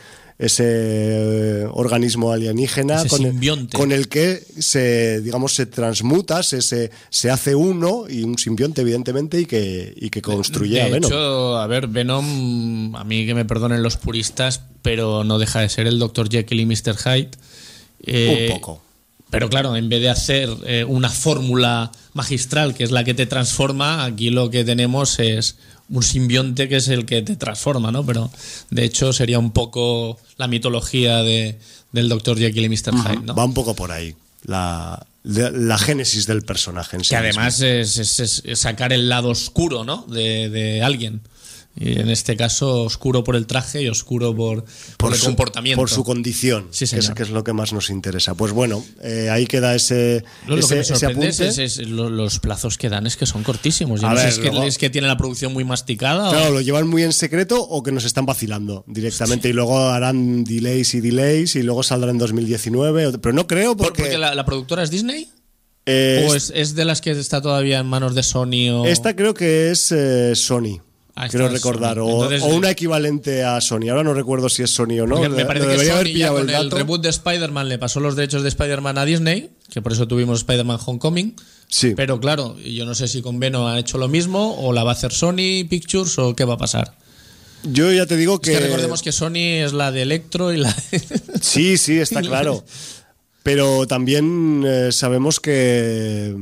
organismo alienígena con el que se transmuta, se hace uno, y un simbionte evidentemente, y que construye a Venom. De hecho, a ver, Venom, a mí que me perdonen los puristas, pero no deja de ser el Dr. Jekyll y Mr. Hyde. Un poco. Pero claro, en vez de hacer una fórmula magistral que es la que te transforma, aquí lo que tenemos es un simbionte que es el que te transforma, ¿no? Pero de hecho sería un poco la mitología del Dr. Jekyll y Mr. Hyde, ¿no? Va un poco por ahí la génesis del personaje en sí. Que además es sacar el lado oscuro, ¿no? de alguien. Y en este caso, oscuro por el traje y oscuro por el comportamiento. Por su condición, sí, señor. Que es lo que más nos interesa. Pues bueno, ahí queda ese Lo que me sorprende apunte. es los plazos que dan, es que son cortísimos. Yo no sé, es que tienen la producción muy masticada. Claro, lo llevan muy en secreto o que nos están vacilando directamente. Sí. Y luego harán delays y luego saldrá en 2019. Pero no creo porque la productora es Disney. ¿O es de las que está todavía en manos de Sony? Esta creo que es Sony. Quiero recordar, entonces, o una equivalente a Sony. Ahora no recuerdo si es Sony o no. Me parece que Sony ya con el reboot de Spider-Man le pasó los derechos de Spider-Man a Disney, que por eso tuvimos Spider-Man Homecoming. Sí. Pero claro, yo no sé si con Venom han hecho lo mismo, o la va a hacer Sony Pictures, o qué va a pasar. Yo ya te digo que recordemos que Sony es la de Electro y la... Sí, está claro. Pero también sabemos que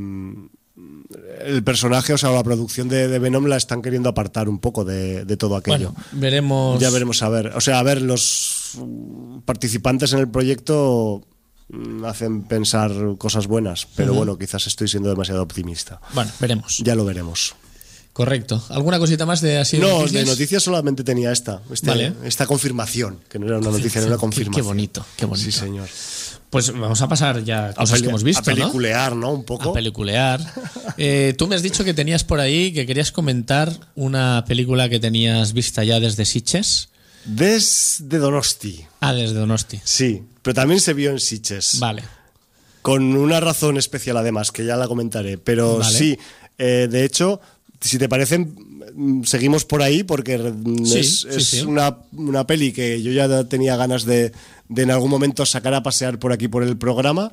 el personaje, o sea, la producción de Venom la están queriendo apartar un poco de todo aquello. Bueno, veremos. Ya veremos, a ver. O sea, a ver, los participantes en el proyecto hacen pensar cosas buenas, pero bueno, quizás estoy siendo demasiado optimista. Bueno, veremos. Ya lo veremos. Correcto. ¿Alguna cosita más de así? No, noticias? de noticias solamente tenía esta confirmación, que no era una noticia, era una confirmación. Qué bonito. Sí, señor. Pues vamos a pasar ya a cosas que hemos visto, a peliculear, ¿no? Un poco. A peliculear. Tú me has dicho que tenías por ahí, que querías comentar una película que tenías vista ya desde Sitges. Desde Donosti. Desde Donosti. Sí, pero también se vio en Sitges. Vale. Con una razón especial además, que ya la comentaré. Pero vale. Sí, de hecho, si te parecen, seguimos por ahí porque es una peli que yo ya tenía ganas de en algún momento sacar a pasear por aquí por el programa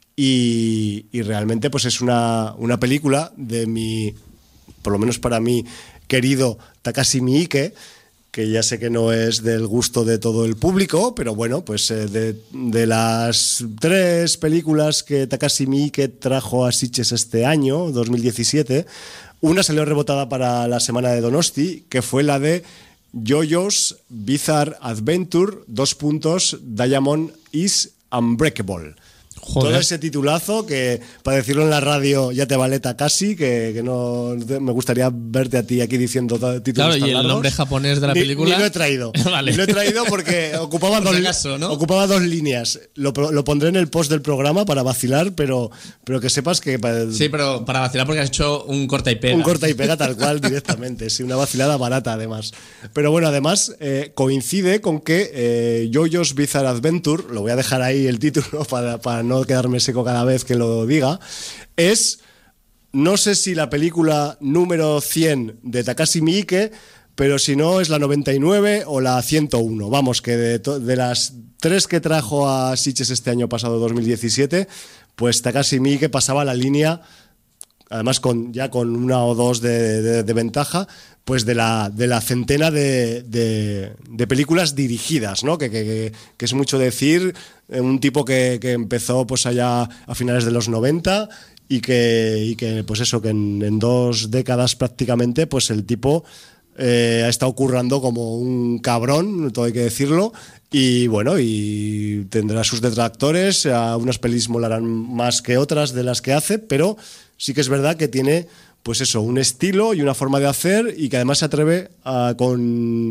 y realmente pues es una película de por lo menos para mí, querido Takashi Miike, que ya sé que no es del gusto de todo el público, pero bueno, pues de las 3 películas que Takashi Miike trajo a Sitges este año, 2017, una salió rebotada para la semana de Donosti, que fue la de JoJo's Bizarre Adventure, Diamond is Unbreakable. Joder. Todo ese titulazo que, para decirlo en la radio, ya te vale Takashi, que no me gustaría verte a ti aquí diciendo títulos claro, tan y el largos. nombre japonés de la película. Ni lo he traído. Vale. Ni lo he traído porque ocupaba ocupaba 2 líneas. Lo pondré en el post del programa para vacilar, pero que sepas que... Sí, pero para vacilar porque has hecho un corta y pega. Un corta y pega tal cual directamente. Sí, una vacilada barata además. Pero bueno, además coincide con que JoJo's Bizarre Adventure, lo voy a dejar ahí el título para no quedarme seco cada vez que lo diga, es, no sé si la película número 100 de Takashi Miike, pero si no es la 99 o la 101. Vamos, que de las 3 que trajo a Sitges este año pasado, 2017, pues Takashi Miike pasaba la línea, además ya con 1 o 2 de ventaja, pues de la centena de películas dirigidas, ¿no? Que es mucho decir, un tipo que empezó pues allá a finales de los 90 y que pues eso, que en 2 décadas prácticamente, pues el tipo ha estado currando como un cabrón, todo hay que decirlo, y bueno, y tendrá sus detractores, a unas pelis molarán más que otras de las que hace, pero sí que es verdad que tiene pues eso, un estilo y una forma de hacer, y que además se atreve con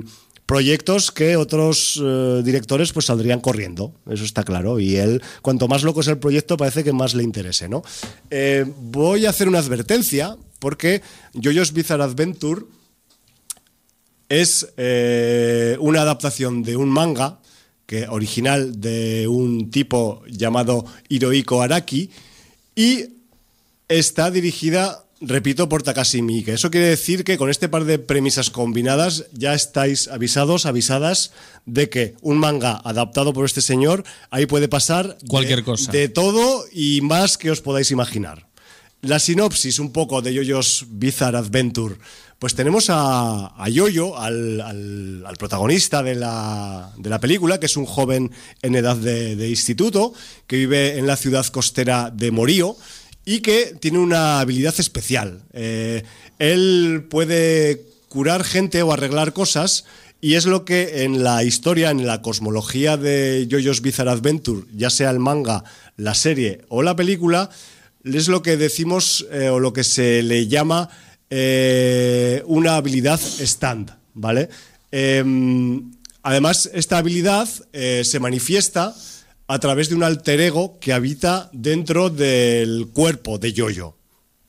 proyectos que otros directores pues saldrían corriendo, eso está claro, y él, cuanto más loco es el proyecto, parece que más le interese, ¿no? Voy a hacer una advertencia, porque JoJo's Bizarre Adventure es una adaptación de un manga original de un tipo llamado Hirohiko Araki, y está dirigida, repito, por Takashi Miike. Eso quiere decir que con este par de premisas combinadas ya estáis avisadas de que un manga adaptado por este señor, ahí puede pasar cualquier cosa, de todo y más que os podáis imaginar. La sinopsis un poco de JoJo's Bizarre Adventure. Pues tenemos a Yoyo, al protagonista de la película, que es un joven en edad de instituto, que vive en la ciudad costera de Morío y que tiene una habilidad especial. Él puede curar gente o arreglar cosas, y es lo que en la historia, en la cosmología de JoJo's Bizarre Adventure, ya sea el manga, la serie o la película, es lo que decimos o lo que se le llama una habilidad stand, ¿vale? Además, esta habilidad se manifiesta a través de un alter ego que habita dentro del cuerpo de Yoyo.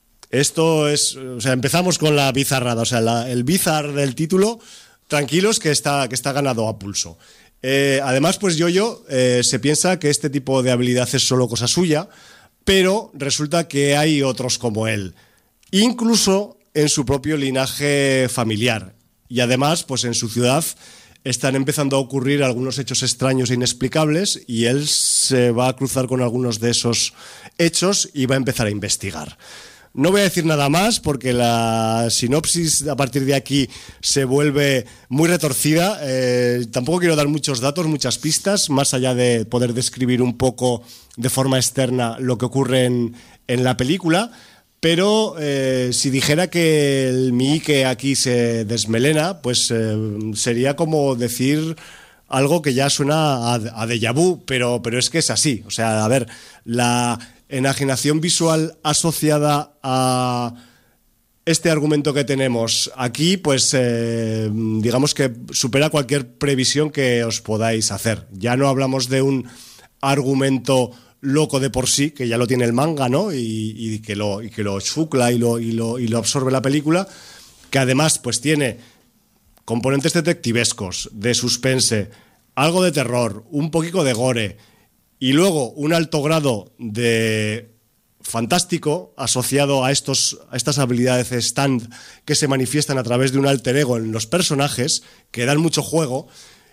Esto es, o sea, empezamos con la bizarrada, o sea, el bizarre del título, tranquilos que está ganado a pulso. Además, pues Yoyo se piensa que este tipo de habilidad es solo cosa suya, pero resulta que hay otros como él, incluso en su propio linaje familiar. Y además, pues en su ciudad están empezando a ocurrir algunos hechos extraños e inexplicables, y él se va a cruzar con algunos de esos hechos y va a empezar a investigar. No voy a decir nada más porque la sinopsis a partir de aquí se vuelve muy retorcida. Tampoco quiero dar muchos datos, muchas pistas, más allá de poder describir un poco de forma externa lo que ocurre en la película. Pero si dijera que el Miike aquí se desmelena, pues sería como decir algo que ya suena a déjà vu, pero es que es así. O sea, a ver, la enajenación visual asociada a este argumento que tenemos aquí, pues digamos que supera cualquier previsión que os podáis hacer. Ya no hablamos de un argumento loco de por sí, que ya lo tiene el manga, ¿no? Y que lo chucla y lo absorbe la película, que además pues tiene componentes detectivescos, de suspense, algo de terror, un poquito de gore, y luego un alto grado de fantástico asociado a estas habilidades stand que se manifiestan a través de un alter ego en los personajes, que dan mucho juego.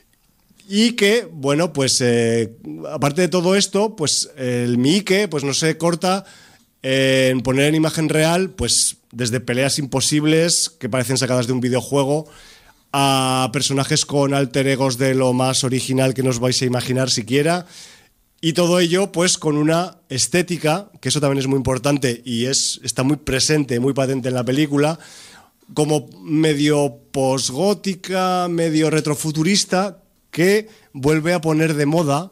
Y que, bueno, pues aparte de todo esto, pues el Miike pues no se corta en poner en imagen real pues desde peleas imposibles que parecen sacadas de un videojuego a personajes con alter egos de lo más original que nos vais a imaginar siquiera, y todo ello pues con una estética, que eso también es muy importante y está muy presente, muy patente en la película, como medio posgótica, medio retrofuturista, que vuelve a poner de moda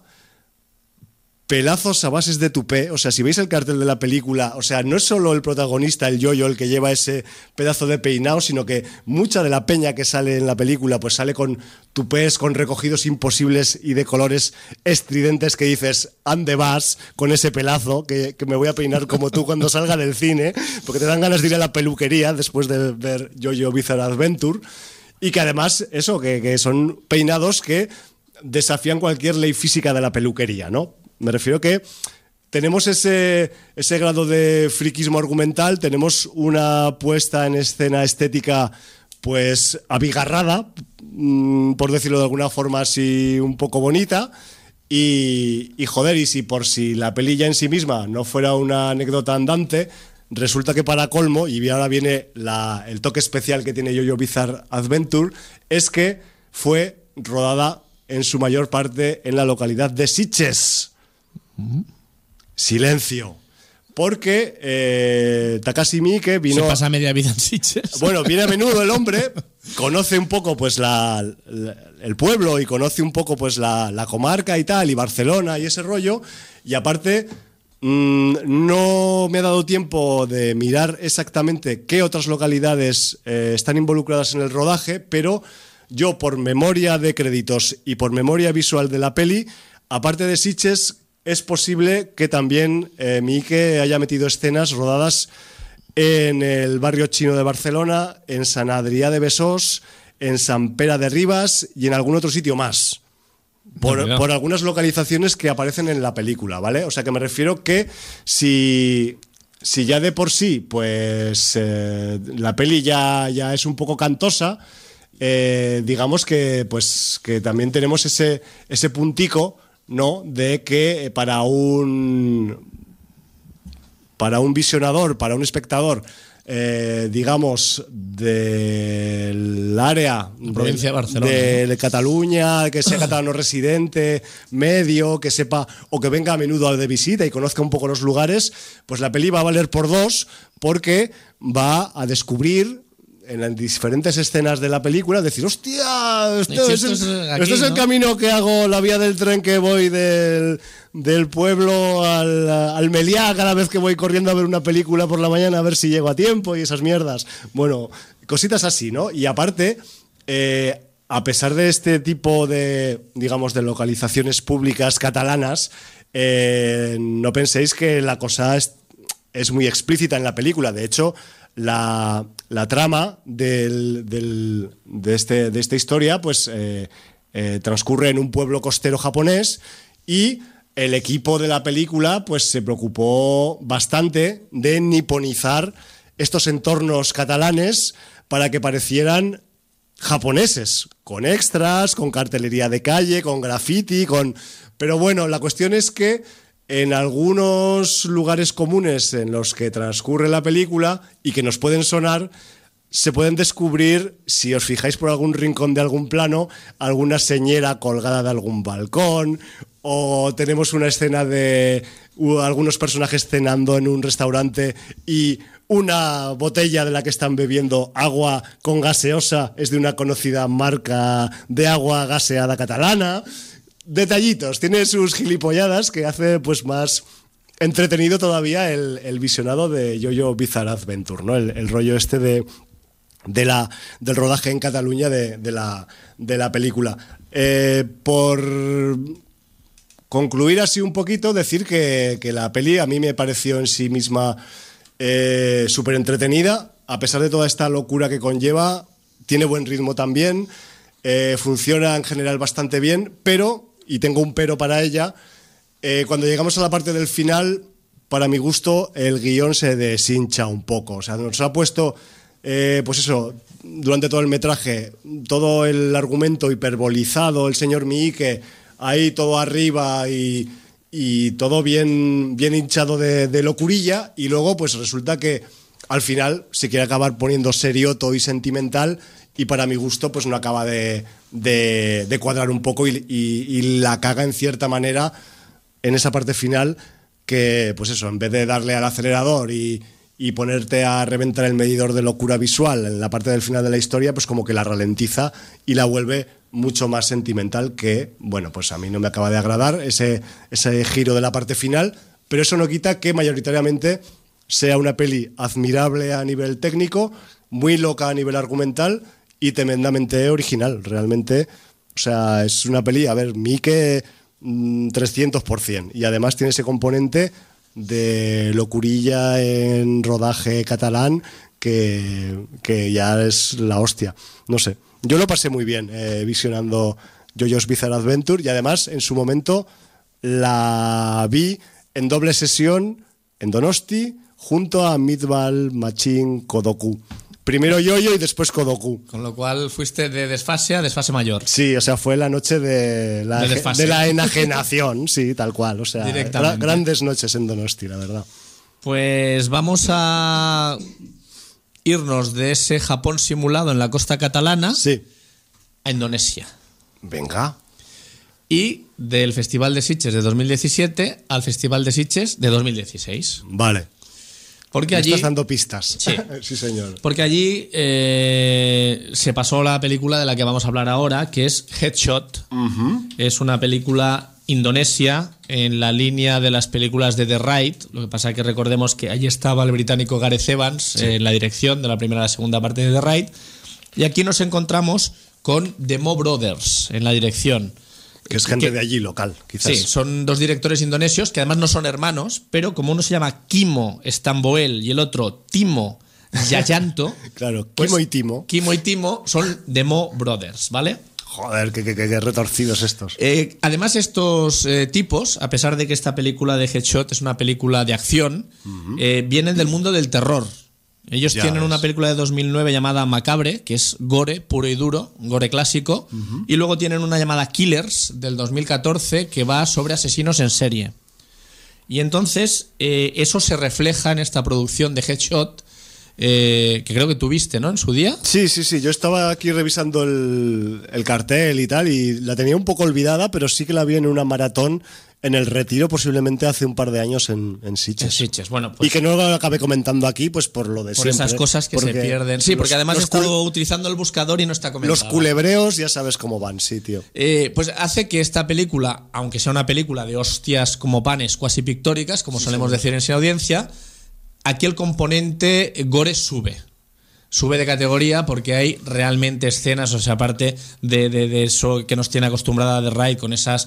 pelazos a bases de tupé. O sea, si veis el cartel de la película, o sea, no es solo el protagonista, el Yoyo, el que lleva ese pedazo de peinado, sino que mucha de la peña que sale en la película pues sale con tupés, con recogidos imposibles y de colores estridentes, que dices, ande vas con ese pelazo, que me voy a peinar como tú cuando salga del cine, porque te dan ganas de ir a la peluquería después de ver JoJo's Bizarre Adventure. Y que además, eso, que son peinados que desafían cualquier ley física de la peluquería, ¿no? Me refiero que tenemos ese grado de friquismo argumental, tenemos una puesta en escena estética pues abigarrada, por decirlo de alguna forma así un poco bonita, y joder, y si la peli ya en sí misma no fuera una anécdota andante, resulta que para colmo, y ahora viene el toque especial que tiene JoJo's Bizarre Adventure, es que fue rodada en su mayor parte en la localidad de Sitges. Silencio. Porque Takashi Miike vino... Se pasa media vida en Sitges. Bueno, viene a menudo el hombre, conoce un poco pues el pueblo y conoce un poco pues la comarca y tal, y Barcelona y ese rollo, y aparte... no me ha dado tiempo de mirar exactamente qué otras localidades están involucradas en el rodaje, pero yo por memoria de créditos y por memoria visual de la peli, aparte de Sitges, es posible que también Miike haya metido escenas rodadas en el barrio chino de Barcelona, en Sant Adrià de Besòs, en Sant Pere de Ribes y en algún otro sitio más. Por algunas localizaciones que aparecen en la película, ¿vale? O sea que me refiero que si ya de por sí, pues la peli ya es un poco cantosa, digamos que pues que también tenemos ese puntico, ¿no? De que para un visionador, para un espectador, digamos, del área la provincia de Barcelona, de Cataluña, que sea catalano residente, medio, que sepa o que venga a menudo de visita y conozca un poco los lugares, pues la peli va a valer por dos, porque va a descubrir en las diferentes escenas de la película, decir, hostia, este es el camino que hago, la vía del tren que voy del pueblo al Meliá cada vez que voy corriendo a ver una película por la mañana a ver si llego a tiempo y esas mierdas. Bueno, cositas así, ¿no? Y aparte, a pesar de este tipo de, digamos, de localizaciones públicas catalanas, no penséis que la cosa es muy explícita en la película. De hecho, la trama de esta historia pues transcurre en un pueblo costero japonés y el equipo de la película pues se preocupó bastante de niponizar estos entornos catalanes para que parecieran japoneses, con extras, con cartelería de calle, con graffiti, pero bueno, la cuestión es que en algunos lugares comunes en los que transcurre la película y que nos pueden sonar, se pueden descubrir, si os fijáis por algún rincón de algún plano, alguna señera colgada de algún balcón, o tenemos una escena de algunos personajes cenando en un restaurante y una botella de la que están bebiendo agua con gaseosa es de una conocida marca de agua gaseada catalana. Detallitos, tiene sus gilipolladas que hace pues más entretenido todavía el visionado de Jojo Bizarre Adventure, ¿no? El rollo este del rodaje en Cataluña de la película. Por concluir así un poquito, decir que la peli a mí me pareció en sí misma súper entretenida, a pesar de toda esta locura que conlleva, tiene buen ritmo también, funciona en general bastante bien, pero, y tengo un pero para ella, cuando llegamos a la parte del final, para mi gusto, el guión se deshincha un poco. O sea, nos ha puesto, pues eso, durante todo el metraje, todo el argumento hiperbolizado, el señor Miike ahí todo arriba y todo bien hinchado de locurilla, y luego pues resulta que al final se quiere acabar poniendo serioto y sentimental, y para mi gusto pues no acaba de cuadrar un poco y la caga en cierta manera en esa parte final, que pues eso, en vez de darle al acelerador y ponerte a reventar el medidor de locura visual en la parte del final de la historia, pues como que la ralentiza y la vuelve mucho más sentimental, que bueno, pues a mí no me acaba de agradar ese giro de la parte final, pero eso no quita que mayoritariamente sea una peli admirable a nivel técnico, muy loca a nivel argumental y tremendamente original, realmente. O sea, es una peli, a ver, Miike 300%, y además tiene ese componente de locurilla en rodaje catalán que ya es la hostia. No sé, yo lo pasé muy bien visionando Jojo's Bizarre Adventure, y además en su momento la vi en doble sesión en Donosti junto a Meatball Machine Kodoku. Primero Yoyo y después Kodoku. Con lo cual fuiste de desfase a desfase mayor. Sí, o sea, fue la noche de la enajenación, sí, tal cual. O sea, grandes noches en Donosti, la verdad. Pues vamos a irnos de ese Japón simulado en la costa catalana, sí, a Indonesia. Venga. Y del Festival de Sitges de 2017 al Festival de Sitges de 2016. Vale. Porque me allí, estás dando pistas. Sí, sí, señor. Porque allí se pasó la película de la que vamos a hablar ahora, que es Headshot. Uh-huh. Es una película indonesia en la línea de las películas de The Raid. Lo que pasa es que recordemos que allí estaba el británico Gareth Evans, sí, en la dirección de la primera y la segunda parte de The Raid. Y aquí nos encontramos con The Mo Brothers en la dirección. Que es gente de allí, local, quizás. Sí, son dos directores indonesios que además no son hermanos, pero como uno se llama Kimo Stamboel y el otro Timo Yayanto. Claro, pues Kimo y Timo. Kimo y Timo son The Mo Brothers, ¿vale? Joder, qué retorcidos estos. Además, estos tipos, a pesar de que esta película de Headshot es una película de acción, vienen del mundo del terror. Ellos tienen una película de 2009 llamada Macabre, que es gore puro y duro, gore clásico, y luego tienen una llamada Killers del 2014 que va sobre asesinos en serie. Y entonces eso se refleja en esta producción de Headshot, que creo que tuviste, ¿no?, en su día. Sí, yo estaba aquí revisando el cartel y tal, y la tenía un poco olvidada, pero sí que la vi en una maratón en el Retiro, posiblemente hace un par de años en Sitges. En Sitges, bueno, pues, y que no lo acabé comentando aquí, pues por lo de por siempre. esas cosas que se pierden. Sí, porque además he estado utilizando el buscador y no está comentado. Los culebreos ya sabes cómo van, sí, tío. Pues hace que esta película, aunque sea una película de hostias como panes cuasi pictóricas, como solemos decir en Sin Audiencia, aquí el componente gore sube de categoría porque hay realmente escenas, o sea, aparte de eso que nos tiene acostumbrada The Raid, con esas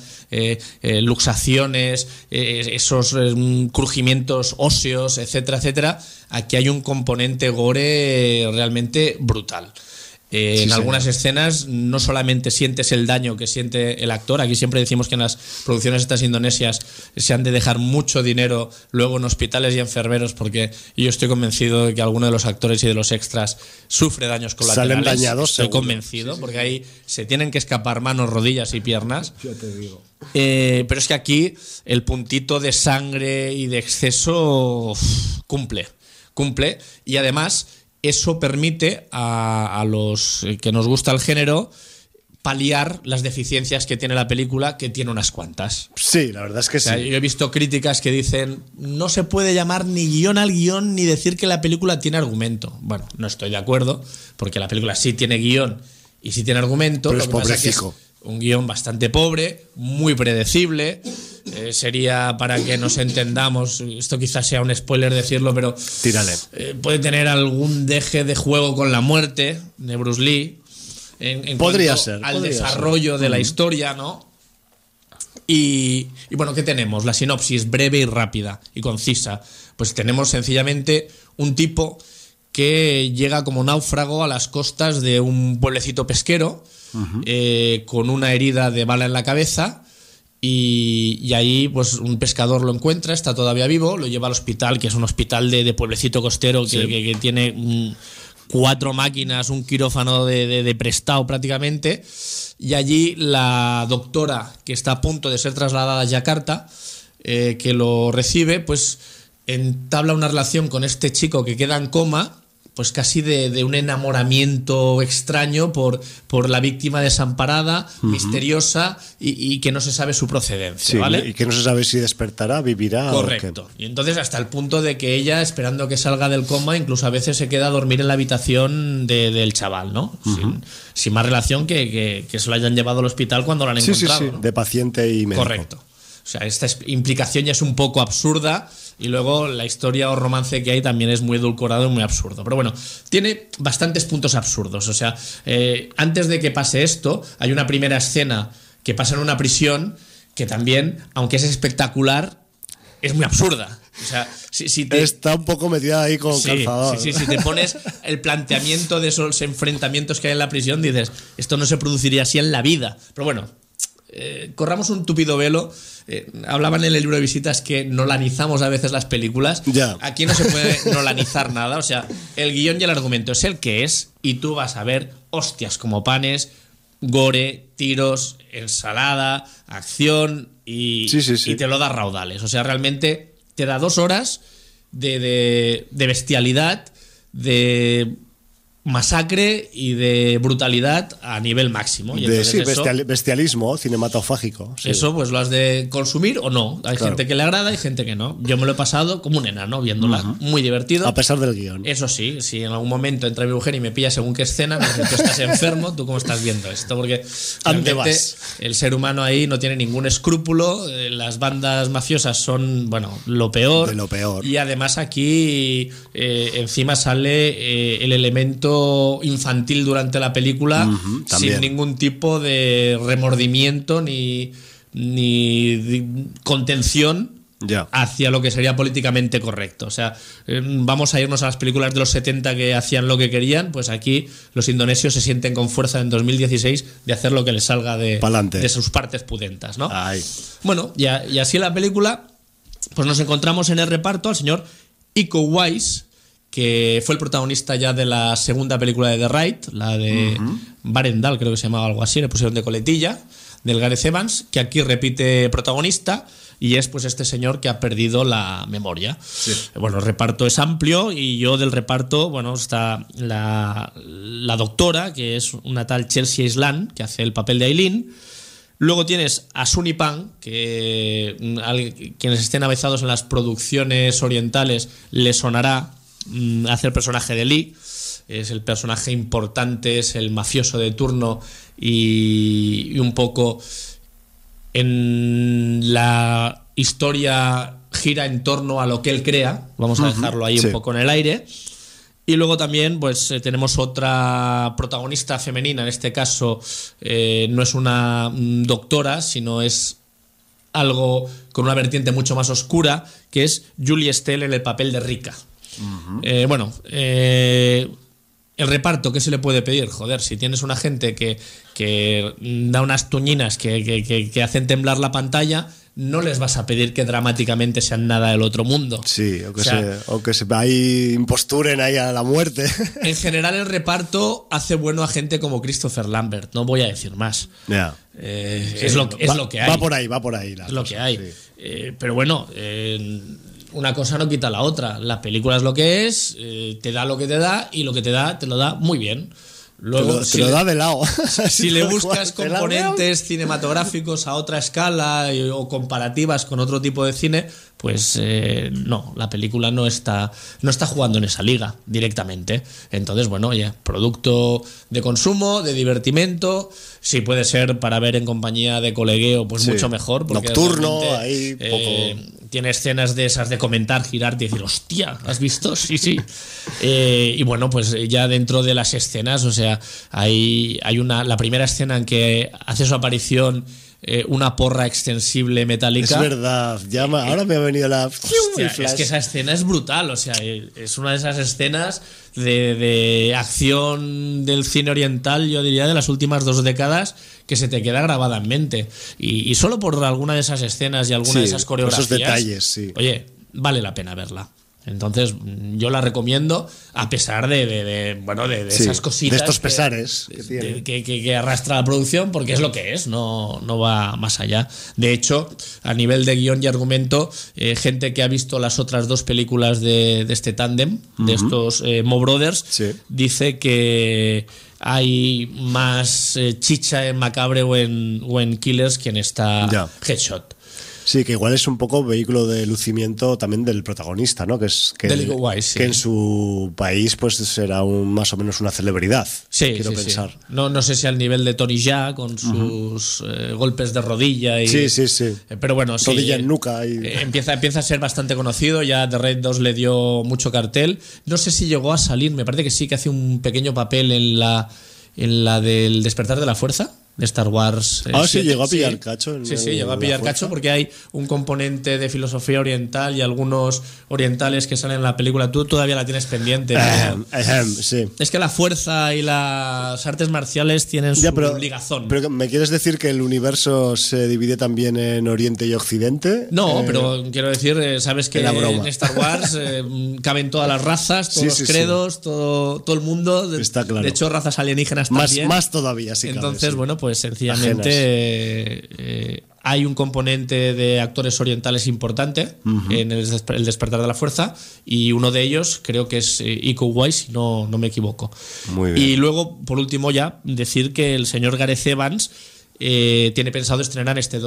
luxaciones, esos crujimientos óseos, etcétera, etcétera, aquí hay un componente gore realmente brutal. En algunas escenas no solamente sientes el daño que siente el actor, aquí siempre decimos que en las producciones estas indonesias se han de dejar mucho dinero luego en hospitales y enfermeros, porque yo estoy convencido de que alguno de los actores y de los extras sufre daños colaterales. Salen dañados, estoy seguro. convencido, porque ahí se tienen que escapar manos, rodillas y piernas. Ya te digo. Pero es que aquí el puntito de sangre y de exceso cumple, y además eso permite a los que nos gusta el género paliar las deficiencias que tiene la película, que tiene unas cuantas. Sí, la verdad es que O sea, sí. yo he visto críticas que dicen no se puede llamar ni guión al guión ni decir que la película tiene argumento. Bueno, no estoy de acuerdo, porque la película sí tiene guión y sí tiene argumento. Pero lo es que pasa que es pobrecico. un guión bastante pobre, muy predecible. Sería, para que nos entendamos, esto quizás sea un spoiler decirlo, pero Tírale. puede tener algún deje de juego con la muerte de Bruce Lee en Podría cuanto ser, al podría desarrollo ser. de la historia, ¿no? Y bueno, ¿qué tenemos? La sinopsis breve y rápida y concisa. Pues tenemos sencillamente un tipo que llega como náufrago a las costas de un pueblecito pesquero, con una herida de bala en la cabeza. Y ahí pues un pescador lo encuentra, está todavía vivo, lo lleva al hospital, que es un hospital de pueblecito costero que tiene 4 máquinas, un quirófano de prestado prácticamente, y allí la doctora, que está a punto de ser trasladada a Yakarta, que lo recibe, pues entabla una relación con este chico que queda en coma, pues casi de un enamoramiento extraño por la víctima desamparada, misteriosa y que no se sabe su procedencia, Sí, ¿vale? y que no se sabe si despertará, vivirá. Correcto. Y entonces hasta el punto de que ella, esperando que salga del coma, incluso a veces se queda a dormir en la habitación del chaval, ¿no? Sin más relación que se lo hayan llevado al hospital cuando lo han encontrado. Sí, ¿no? de paciente y médico. Correcto. O sea, esta implicación ya es un poco absurda, y luego la historia o romance que hay también es muy edulcorado y muy absurdo. Pero bueno, tiene bastantes puntos absurdos. O sea, antes de que pase esto, hay una primera escena que pasa en una prisión que también, aunque es espectacular, es muy absurda. O sea, si te... Está un poco metida ahí con calzador. Sí, si te pones el planteamiento de esos enfrentamientos que hay en la prisión, dices, esto no se produciría así en la vida. Pero bueno, corramos un tupido velo. Hablaban en el libro de visitas que nolanizamos a veces las películas. Ya. Aquí no se puede nolanizar nada. O sea, el guión y el argumento es el que es, y tú vas a ver hostias como panes, gore, tiros, ensalada, acción y te lo da raudales. O sea, realmente te da 2 horas de bestialidad, de masacre y de brutalidad a nivel máximo. Y Bestialismo cinematofágico. Sí. Eso pues lo has de consumir o no. Hay gente que le agrada y gente que no. Yo me lo he pasado como un enano viéndola. Muy divertido. A pesar del guión. Eso sí, si en algún momento entra mi mujer y me pilla según qué escena, me dice, tú estás enfermo, ¿tú cómo estás viendo esto? Porque realmente el ser humano ahí no tiene ningún escrúpulo. Las bandas mafiosas son, bueno, lo peor. De lo peor. Y además aquí encima sale el elemento contenido infantil durante la película, sin ningún tipo de remordimiento ni contención hacia lo que sería políticamente correcto. O sea, vamos a irnos a las películas de los 70 que hacían lo que querían, pues aquí los indonesios se sienten con fuerza en 2016 de hacer lo que les salga de sus partes pudentas, ¿no? Ay. Bueno, y así en la película pues nos encontramos en el reparto al señor Iko Uwais, que fue el protagonista ya de la segunda película de The Raid, la de Barendal, creo que se llamaba algo así, le pusieron de coletilla, del Gareth Evans, que aquí repite protagonista, y es pues este señor que ha perdido la memoria. Sí. Bueno, el reparto es amplio, y yo del reparto, bueno, está la doctora, que es una tal Chelsea Island, que hace el papel de Aileen. Luego tienes a Sunny Pang, que quienes estén avezados en las producciones orientales le sonará hacer el personaje de Lee. Es el personaje importante, es el mafioso de turno, y un poco en la historia gira en torno a lo que él crea. Vamos a dejarlo ahí un poco en el aire. Y luego también pues tenemos otra protagonista femenina, en este caso no es una doctora, sino es algo con una vertiente mucho más oscura, que es Julie Estelle en el papel de Rika. El reparto, ¿qué se le puede pedir? Joder, si tienes una gente que da unas tuñinas que hacen temblar la pantalla, no les vas a pedir que dramáticamente sean nada del otro mundo. Sí, o que se ahí imposturen ahí a la muerte. En general el reparto hace bueno a gente como Christopher Lambert, no voy a decir más. Yeah. Es lo que hay. Va por ahí. Es lo que hay. Sí. Pero bueno, una cosa no quita la otra. La película es lo que es, te da lo que te da, y lo que te lo da muy bien. Luego, te lo da de lado. Si le buscas componentes cinematográficos a otra escala o comparativas con otro tipo de cine, pues no, la película no está jugando en esa liga directamente. Entonces, bueno, oye, producto de consumo, de divertimento, si puede ser para ver en compañía de colegueo, pues mucho mejor. Porque nocturno, ahí poco... Tiene escenas de esas de comentar, girarte y decir, hostia, ¿has visto? Sí. Y bueno, pues ya dentro de las escenas, o sea, hay la primera escena en que hace su aparición una porra extensible metálica. Es verdad, ahora me ha venido la... Hostia, es que esa escena es brutal, o sea, es una de esas escenas de acción del cine oriental, yo diría de las últimas 2 décadas, que se te queda grabada en mente. Y solo por alguna de esas escenas y alguna de esas coreografías, esos detalles, sí. Oye, vale la pena verla. Entonces, yo la recomiendo, a pesar de esas cositas. De estos pesares que arrastra la producción, porque es lo que es, no va más allá. De hecho, a nivel de guión y argumento, gente que ha visto las otras 2 películas de este tándem, de estos Mo Brothers, dice que hay más chicha en Macabre o en Killers que en esta Headshot. Sí, que igual es un poco vehículo de lucimiento también del protagonista, ¿no? Que en su país pues será más o menos una celebridad. Sí, quiero pensar. Sí. No sé si al nivel de Tony Jaa con sus golpes de rodilla y... Sí. Pero bueno, sí. Rodilla en nuca. Empieza a ser bastante conocido. Ya The Raid 2 le dio mucho cartel. No sé si llegó a salir. Me parece que sí, que hace un pequeño papel en la del Despertar de la Fuerza, de Star Wars. Sí, llegó a pillar cacho. Llegó a pillar cacho, porque hay un componente de filosofía oriental y algunos orientales que salen en la película. Tú todavía la tienes pendiente. Sí. Es que la fuerza y las artes marciales tienen su ligazón. Pero ¿me quieres decir que el universo se divide también en Oriente y Occidente? No, pero quiero decir, sabes que en Star Wars caben todas las razas, todos los credos, todo el mundo. Está claro. De hecho, razas alienígenas también. Más todavía, sí. Entonces, bueno, pues sencillamente hay un componente de actores orientales importante en el Despertar de la Fuerza, y uno de ellos creo que es Iko Uwais, si no me equivoco. Muy bien. Y luego, por último, ya decir que el señor Gareth Evans tiene pensado estrenar este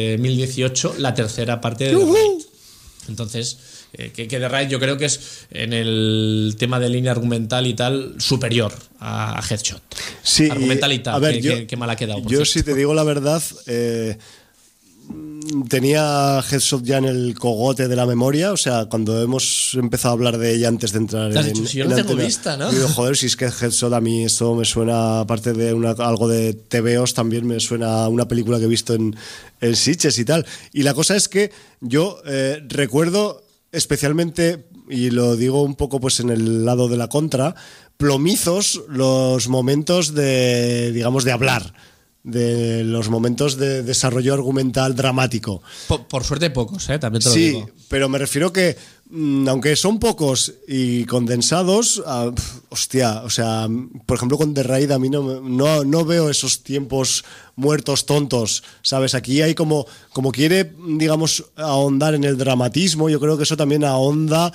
2018 la tercera parte de The Raid. Entonces, que The Raid yo creo que es, en el tema de línea argumental y tal, superior a Headshot. Sí, argumental y tal. A ver, qué mal ha quedado. Yo, si te digo la verdad, tenía Headshot ya en el cogote de la memoria, o sea, cuando hemos empezado a hablar de ella antes de entrar Te has dicho, si yo no tengo vista, ¿no? Digo, joder, si es que Headshot a mí eso me suena, aparte de algo de TVOs, también me suena a una película que he visto en Sitges y tal. Y la cosa es que yo recuerdo especialmente, y lo digo un poco pues en el lado de la contra, plomizos los momentos de, digamos, de hablar, de los momentos de desarrollo argumental dramático. Por suerte pocos, también te lo sí, digo. pero me refiero que, aunque son pocos y condensados, hostia, o sea, por ejemplo con The Raid a mí no veo esos tiempos muertos tontos, ¿sabes? Aquí hay como quiere, digamos, ahondar en el dramatismo, yo creo que eso también ahonda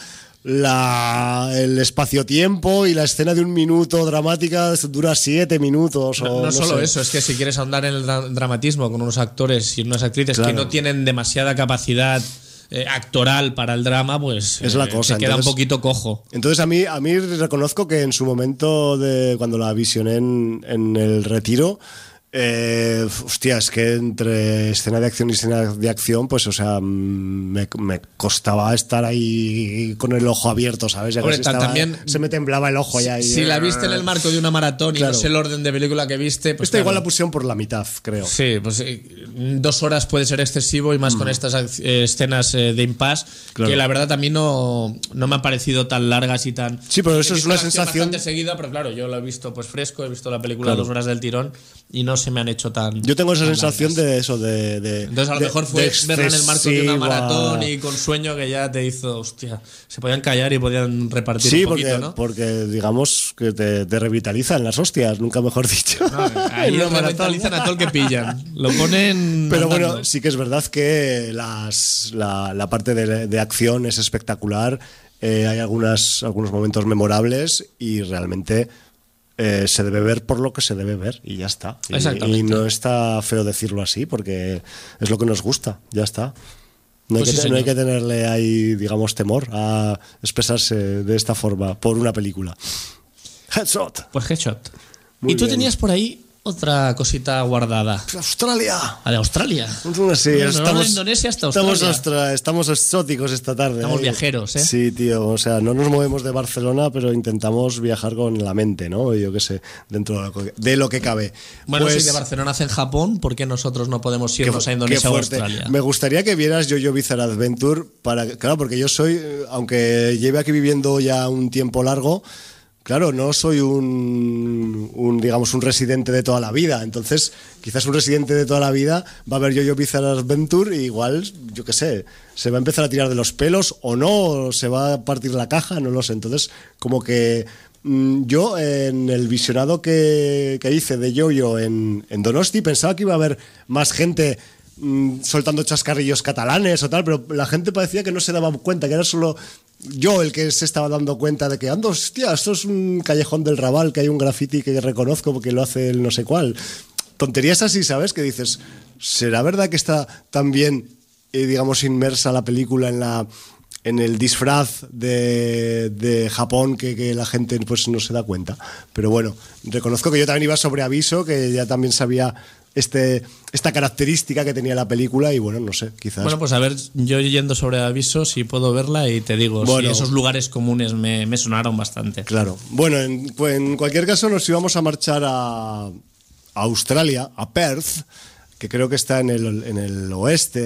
el espacio-tiempo, y la escena de 1 minuto dramática dura 7 minutos. No solo sé. eso, es que si quieres ahondar en el dramatismo con unos actores y unas actrices que no tienen demasiada capacidad actoral para el drama, pues es la cosa. se queda entonces, un poquito cojo. Entonces a mí reconozco que en su momento cuando la visioné en el Retiro, hostia, es que entre escena de acción y escena de acción, pues, o sea, me costaba estar ahí con el ojo abierto, ¿sabes? Ya Hombre, también se me temblaba el ojo ya. Si la viste en el marco de una maratón claro. y no sé el orden de película que viste, pues esta claro. igual la pusieron por la mitad, creo. Sí, pues 2 horas puede ser excesivo, y más con estas escenas de impasse, claro. que la verdad a mí no me han parecido tan largas y tan... Sí, pero eso es una sensación bastante seguida, pero claro, yo lo he visto pues fresco, he visto la película 2 horas del tirón y no se me han hecho tan... Yo tengo esa tan sensación largas. de eso, de Entonces a lo mejor fue verla en el marco de una maratón y con sueño que ya te hizo, hostia, se podían callar y podían repartir sí, un poquito, ¿no? porque digamos que te revitalizan las hostias, nunca mejor dicho. No, ahí revitalizan a todo el que pillan. Lo ponen... Pero andando. bueno, sí que es verdad que la parte de acción es espectacular. Hay algunos momentos memorables y realmente se debe ver por lo que se debe ver y ya está. Exactamente. Y no está feo decirlo así porque es lo que nos gusta, ya está. No hay, Pues no hay que tenerle ahí, digamos, temor a expresarse de esta forma por una película. Headshot. Pues Headshot. Muy Y tú bien. tenías por ahí otra cosita guardada. Australia. La de Australia. Sí, Bueno, de Indonesia hasta Australia. Estamos exóticos esta tarde. Estamos viajeros, ¿eh? Sí, tío. O sea, no nos movemos de Barcelona, pero intentamos viajar con la mente, ¿no? Yo qué sé, dentro de lo que cabe. Bueno, Pues, si de Barcelona hacen Japón, ¿por qué nosotros no podemos irnos a Indonesia o fuerte. Australia? Me gustaría que vieras Jojo Bizarre Adventure claro, porque yo soy, aunque lleve aquí viviendo ya un tiempo largo, claro, no soy digamos, un residente de toda la vida. Entonces, quizás un residente de toda la vida va a ver Jojo Bizarre Adventure y igual, yo qué sé, se va a empezar a tirar de los pelos o no, o se va a partir la caja, no lo sé. Entonces, como que yo en el visionado que hice de Jojo en Donosti pensaba que iba a haber más gente soltando chascarrillos catalanes o tal, pero la gente parecía que no se daba cuenta, que era solo yo el que se estaba dando cuenta de que, hostia, esto es un callejón del Raval, que hay un graffiti que reconozco porque lo hace el no sé cuál. Tonterías así, ¿sabes? Que dices, ¿será verdad que está tan bien, digamos, inmersa la película en el disfraz de Japón que la gente pues no se da cuenta? Pero bueno, reconozco que yo también iba sobre aviso, que ya también sabía esta característica que tenía la película y bueno, no sé, quizás... Bueno, pues a ver, yo yendo sobre aviso, si puedo verla y te digo, bueno, si esos lugares comunes me sonaron bastante. Claro. Bueno, en cualquier caso nos íbamos a marchar a Australia, a Perth, que creo que está en el oeste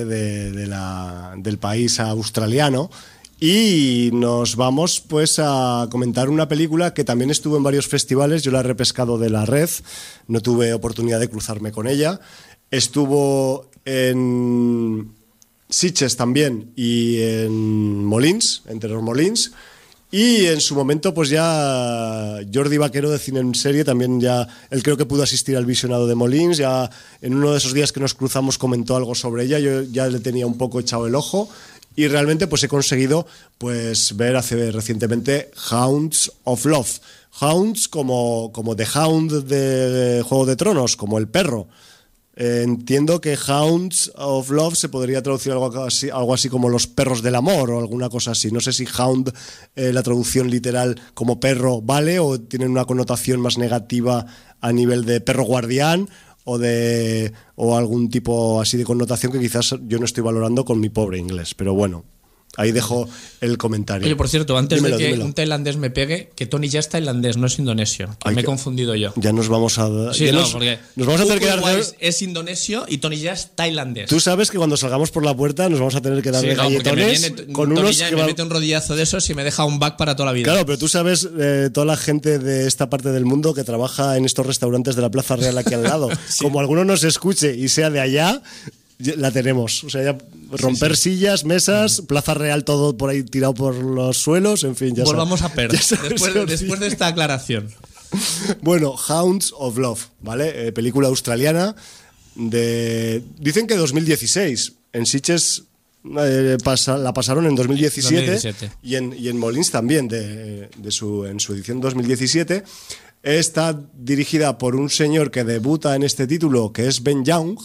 del país australiano. Y nos vamos pues a comentar una película que también estuvo en varios festivales. Yo la he repescado de la red, no tuve oportunidad de cruzarme con ella. Estuvo en Sitges también y en Molins, en Terror Molins. Y en su momento pues ya Jordi Vaquero de Cine en Serie también ya, él creo que pudo asistir al visionado de Molins, ya en uno de esos días que nos cruzamos comentó algo sobre ella, yo ya le tenía un poco echado el ojo. Y realmente pues he conseguido pues ver recientemente Hounds of Love. Hounds como The Hound de Juego de Tronos, como el perro. Entiendo que Hounds of Love se podría traducir algo así como los perros del amor o alguna cosa así. No sé si Hound, la traducción literal como perro, vale o tienen una connotación más negativa a nivel de perro guardián o algún tipo así de connotación que quizás yo no estoy valorando con mi pobre inglés. Pero bueno, ahí dejo el comentario. Oye, por cierto, antes Dímelo, de que dímelo. un tailandés me pegue, que Tony ya es tailandés, no es indonesio. Que Ay, me he que- confundido yo. Ya nos vamos a... Sí, ya no, nos, porque nos vamos a tener que dar... Hugo Wise es indonesio y Tony ya es tailandés. Tú sabes que cuando salgamos por la puerta nos vamos a tener que dar Sí, de no, porque me galletones viene con Tony unos ya y que me van... mete un rodillazo de esos y me deja un back para toda la vida. Claro, pero tú sabes, toda la gente de esta parte del mundo que trabaja en estos restaurantes de la Plaza Real aquí al lado, como alguno nos escuche y sea de allá, la tenemos. O sea, ya romper sillas, mesas, Plaza Real, todo por ahí tirado por los suelos, en fin, ya Volvamos sabes. a Perth, Ya sabes después de esta aclaración. Bueno, Hounds of Love, ¿vale? Película australiana dicen que 2016. En Sitges la pasaron en 2017, 2017. Y en Molins también, en su edición 2017. Está dirigida por un señor que debuta en este título, que es Ben Young.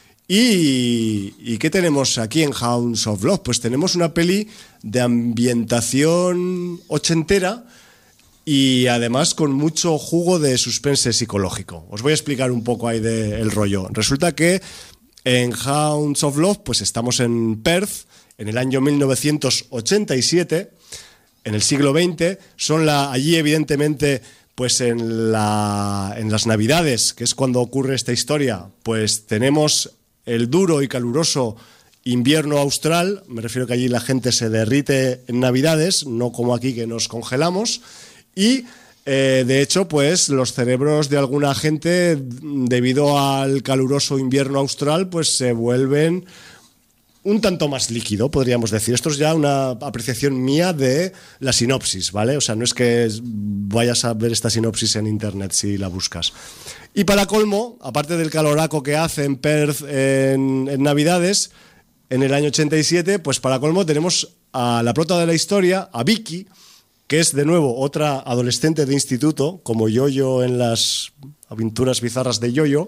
¿Y qué tenemos aquí en Hounds of Love? Pues tenemos una peli de ambientación ochentera y además con mucho jugo de suspense psicológico. Os voy a explicar un poco ahí del rollo. Resulta que en Hounds of Love pues estamos en Perth en el año 1987, en el siglo XX. Allí evidentemente pues en las Navidades, que es cuando ocurre esta historia, pues tenemos el duro y caluroso invierno austral. Me refiero que allí la gente se derrite en Navidades, no como aquí que nos congelamos. Y de hecho, pues los cerebros de alguna gente, debido al caluroso invierno austral, pues se vuelven un tanto más líquido, podríamos decir. Esto es ya una apreciación mía de la sinopsis, ¿vale? O sea, no es que vayas a ver esta sinopsis en internet si la buscas. Y para colmo, aparte del caloraco que hace en Perth en Navidades, en el año 87, pues para colmo tenemos a la prota de la historia, a Vicky, que es de nuevo otra adolescente de instituto, como Yoyo en las aventuras bizarras de Yoyo,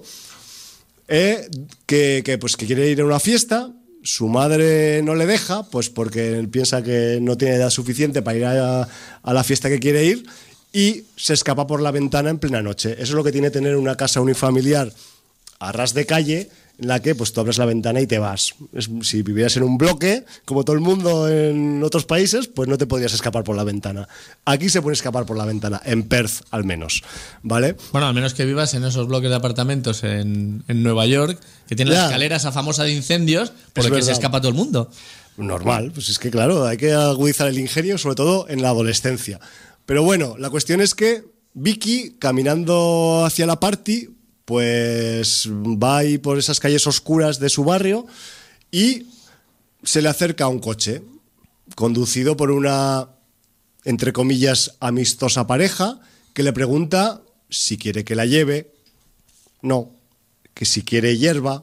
que quiere ir a una fiesta. Su madre no le deja, pues porque él piensa que no tiene edad suficiente para ir a la fiesta que quiere ir, y se escapa por la ventana en plena noche. Eso es lo que tiene tener una casa unifamiliar a ras de calle, en la que pues tú abres la ventana y te vas. Si vivieras en un bloque, como todo el mundo en otros países, pues no te podrías escapar por la ventana. Aquí se puede escapar por la ventana, en Perth al menos, ¿vale? Bueno, al menos que vivas en esos bloques de apartamentos en Nueva York, que tienen la escalera esa famosa de incendios, por la que se escapa todo el mundo. Normal, pues es que claro, hay que agudizar el ingenio, sobre todo en la adolescencia. Pero bueno, la cuestión es que Vicky, caminando hacia la party, pues va ahí por esas calles oscuras de su barrio y se le acerca un coche conducido por una, entre comillas, amistosa pareja, que le pregunta si quiere que la lleve. No, que si quiere hierba.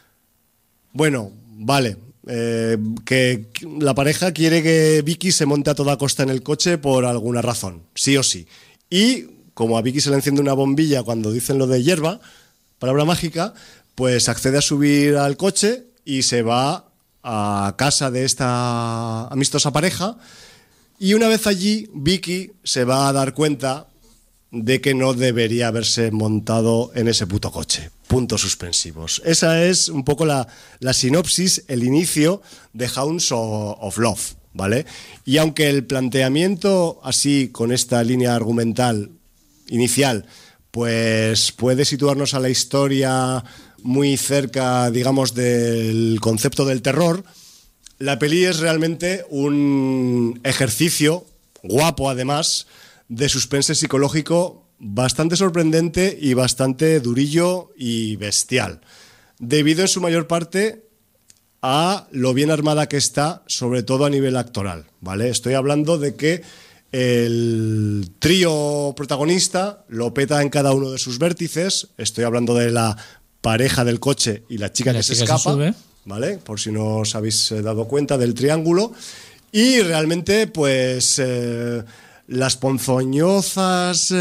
Bueno, vale, que la pareja quiere que Vicky se monte a toda costa en el coche por alguna razón, sí o sí. Y como a Vicky se le enciende una bombilla cuando dicen lo de hierba, palabra mágica, pues accede a subir al coche y se va a casa de esta amistosa pareja. Y una vez allí, Vicky se va a dar cuenta de que no debería haberse montado en ese puto coche. Puntos suspensivos. Esa es un poco la sinopsis, el inicio de Hounds of Love, ¿vale? Y aunque el planteamiento así, con esta línea argumental inicial, pues puede situarnos a la historia muy cerca, digamos, del concepto del terror, la peli es realmente un ejercicio guapo, además, de suspense psicológico bastante sorprendente y bastante durillo y bestial, debido en su mayor parte a lo bien armada que está, sobre todo a nivel actoral, ¿vale? Estoy hablando de que el trío protagonista lo peta en cada uno de sus vértices. Estoy hablando de la pareja del coche y la chica que se escapa, ¿vale? Por si no os habéis dado cuenta del triángulo. Y realmente, pues, las ponzoñosas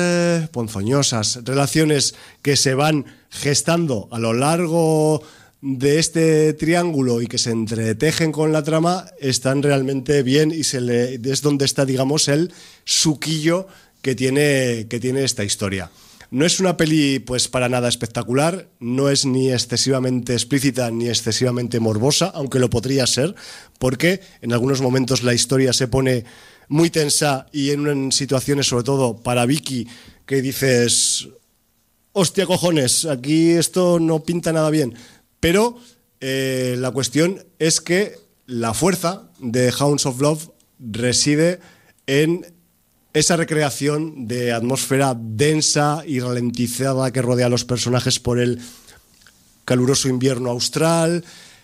relaciones que se van gestando a lo largo de este triángulo y que se entretejen con la trama están realmente bien, y es donde está, digamos, el suquillo que tiene esta historia. No es una peli pues para nada espectacular, no es ni excesivamente explícita ni excesivamente morbosa, aunque lo podría ser, porque en algunos momentos la historia se pone muy tensa y en situaciones, sobre todo para Vicky, que dices, hostia cojones, aquí esto no pinta nada bien. Pero la cuestión es que la fuerza de Hounds of Love reside en esa recreación de atmósfera densa y ralentizada que rodea a los personajes por el caluroso invierno austral,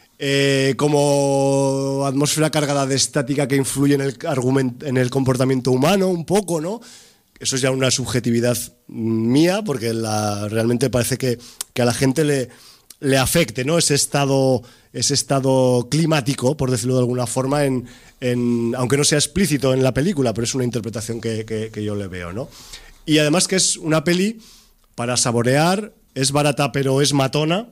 como atmósfera cargada de estática que influye en el comportamiento humano un poco, ¿no? Eso es ya una subjetividad mía, porque realmente parece que a la gente le afecte, ¿no? Ese estado climático, por decirlo de alguna forma, aunque no sea explícito en la película, pero es una interpretación que yo le veo, ¿no? Y además que es una peli para saborear, es barata pero es matona,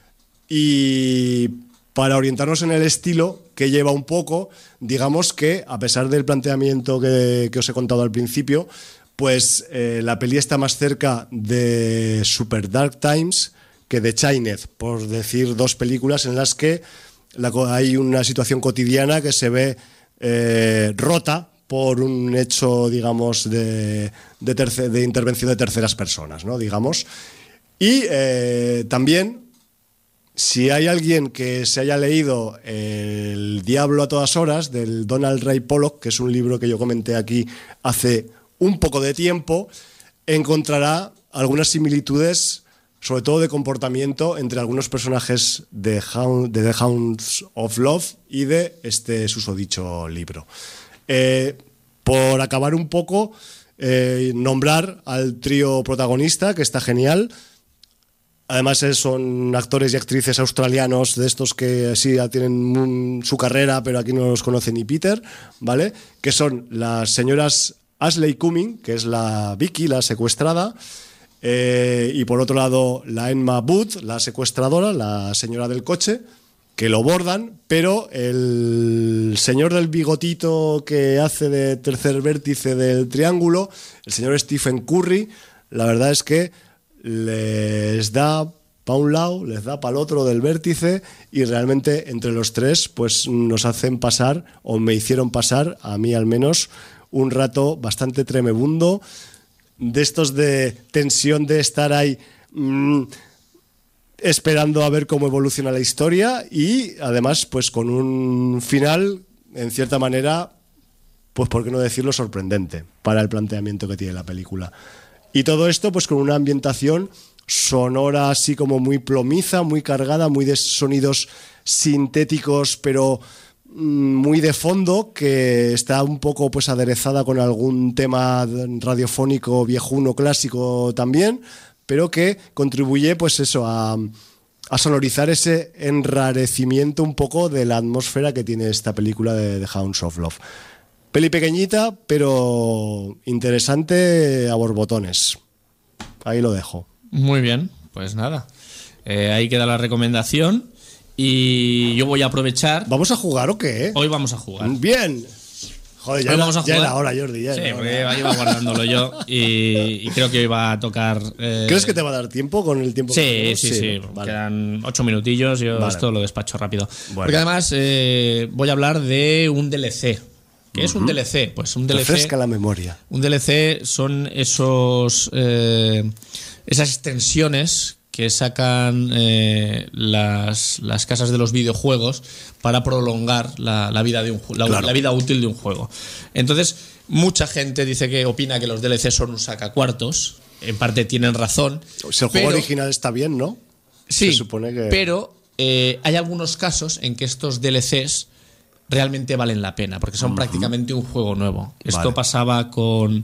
y para orientarnos en el estilo que lleva un poco, digamos que a pesar del planteamiento que os he contado al principio, pues la peli está más cerca de Super Dark Times que de Shined, por decir dos películas en las que hay una situación cotidiana que se ve rota por un hecho, digamos, de intervención de terceras personas, ¿no? Digamos. Y también, si hay alguien que se haya leído El diablo a todas horas, del Donald Ray Pollock, que es un libro que yo comenté aquí hace un poco de tiempo, encontrará algunas similitudes, sobre todo de comportamiento, entre algunos personajes de The Hounds of Love y de este susodicho libro. Por acabar un poco, nombrar al trío protagonista, que está genial. Además son actores y actrices australianos, de estos que sí ya tienen su carrera, pero aquí no los conoce ni Peter, ¿vale? Que son las señoras Ashley Cumming, que es la Vicky, la secuestrada, y por otro lado la Emma Booth, la secuestradora, la señora del coche, que lo bordan, pero el señor del bigotito que hace de tercer vértice del triángulo, el señor Stephen Curry, la verdad es que les da para un lado, les da para el otro del vértice, y realmente entre los tres pues nos hacen pasar, o me hicieron pasar, a mí al menos, un rato bastante tremebundo, de estos de tensión, de estar ahí esperando a ver cómo evoluciona la historia, y además pues con un final en cierta manera, pues por qué no decirlo, sorprendente para el planteamiento que tiene la película. Y todo esto pues con una ambientación sonora así como muy plomiza, muy cargada, muy de sonidos sintéticos, pero muy de fondo, que está un poco pues aderezada con algún tema radiofónico viejuno clásico también, pero que contribuye pues eso a sonorizar ese enrarecimiento un poco de la atmósfera que tiene esta película de The Hounds of Love. Peli pequeñita, pero interesante a borbotones. Ahí lo dejo. Muy bien, pues nada. Ahí queda la recomendación. Y yo voy a aprovechar. ¿Vamos a jugar o qué? Hoy vamos a jugar. Bien. Joder, ya era hora, Jordi. Sí, porque iba guardándolo yo y creo que hoy va a tocar. ¿Crees que te va a dar tiempo con el tiempo que tenemos? Sí. Vale. Quedan 8 minutillos, yo esto lo despacho rápido. Bueno. Porque además voy a hablar de un DLC. ¿Qué es un DLC? Pues un DLC. Refresca la memoria. Un DLC son esas extensiones que sacan las casas de los videojuegos para prolongar la vida de la vida útil de un juego. Entonces, mucha gente dice que opina que los DLC son un sacacuartos. En parte tienen razón. Si el juego original está bien, ¿no? Sí, se supone que... pero hay algunos casos en que estos DLCs realmente valen la pena, porque son prácticamente un juego nuevo. Esto pasaba con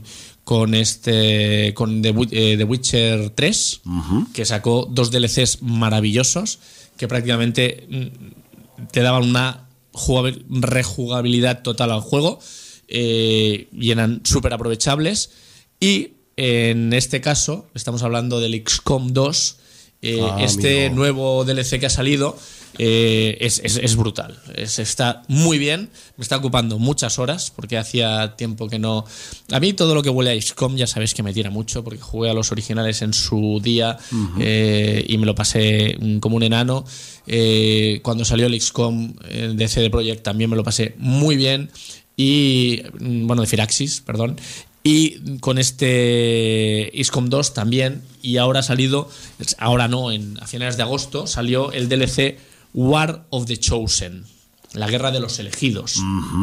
The Witcher 3, que sacó 2 DLCs maravillosos que prácticamente te daban una rejugabilidad total al juego, y eran súper aprovechables. Y en este caso estamos hablando del XCOM 2, nuevo DLC que ha salido, es brutal. Está muy bien, me está ocupando muchas horas porque hacía tiempo que no... A mí todo lo que huele a XCOM ya sabéis que me tira mucho porque jugué a los originales en su día y me lo pasé como un enano. Cuando salió el XCOM de CD Projekt también me lo pasé muy bien. Y bueno, de Firaxis, perdón. Y con este XCOM 2 también. Y ahora ha salido, ahora no, a finales de agosto salió el DLC War of the Chosen, la guerra de los elegidos.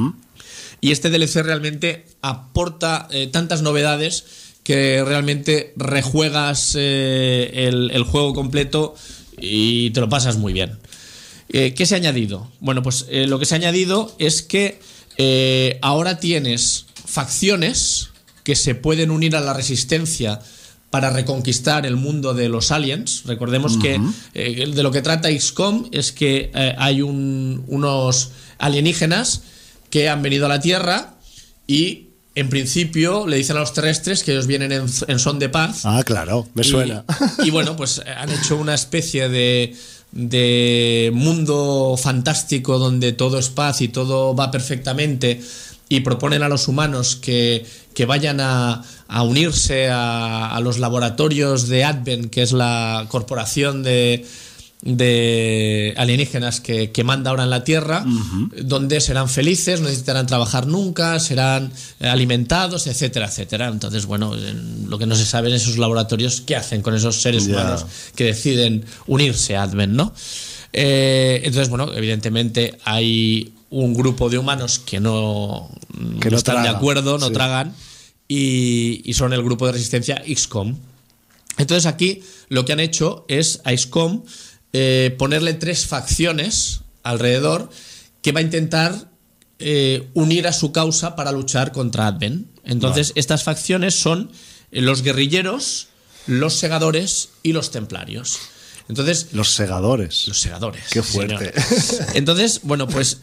Y este DLC realmente aporta tantas novedades que realmente rejuegas el juego completo y te lo pasas muy bien. ¿Qué se ha añadido? Bueno, pues lo que se ha añadido es que ahora tienes facciones que se pueden unir a la resistencia para reconquistar el mundo de los aliens. Recordemos que de lo que trata XCOM es que hay unos alienígenas que han venido a la Tierra y en principio le dicen a los terrestres que ellos vienen en son de paz. Ah, claro, me suena. Y bueno, pues han hecho una especie de mundo fantástico donde todo es paz y todo va perfectamente, y proponen a los humanos que vayan a unirse a los laboratorios de Advent, que es la corporación de alienígenas que manda ahora en la Tierra, donde serán felices, no necesitarán trabajar nunca, serán alimentados, etcétera, etcétera. Entonces, bueno, lo que no se sabe en esos laboratorios, ¿qué hacen con esos seres humanos que deciden unirse a Advent, ¿no? Entonces, bueno, evidentemente hay un grupo de humanos que no están de acuerdo, no tragan, y son el grupo de resistencia XCOM. Entonces aquí lo que han hecho es a XCOM ponerle 3 facciones alrededor que va a intentar unir a su causa para luchar contra Advent. Entonces estas facciones son los guerrilleros, los segadores y los templarios. Entonces, los segadores. Qué fuerte. Señor. Entonces, bueno, pues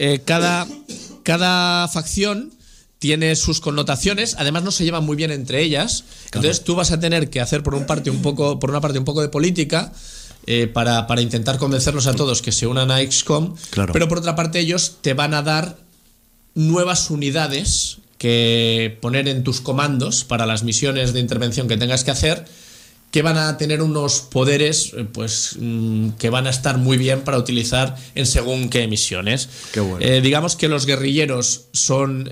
cada facción tiene sus connotaciones, además no se llevan muy bien entre ellas. Claro. Entonces tú vas a tener que hacer por una parte un poco de política para intentar convencerlos a todos que se unan a XCOM, claro. Pero por otra parte ellos te van a dar nuevas unidades que poner en tus comandos para las misiones de intervención que tengas que hacer, que van a tener unos poderes pues que van a estar muy bien para utilizar en según qué misiones. Qué bueno. Digamos que los guerrilleros son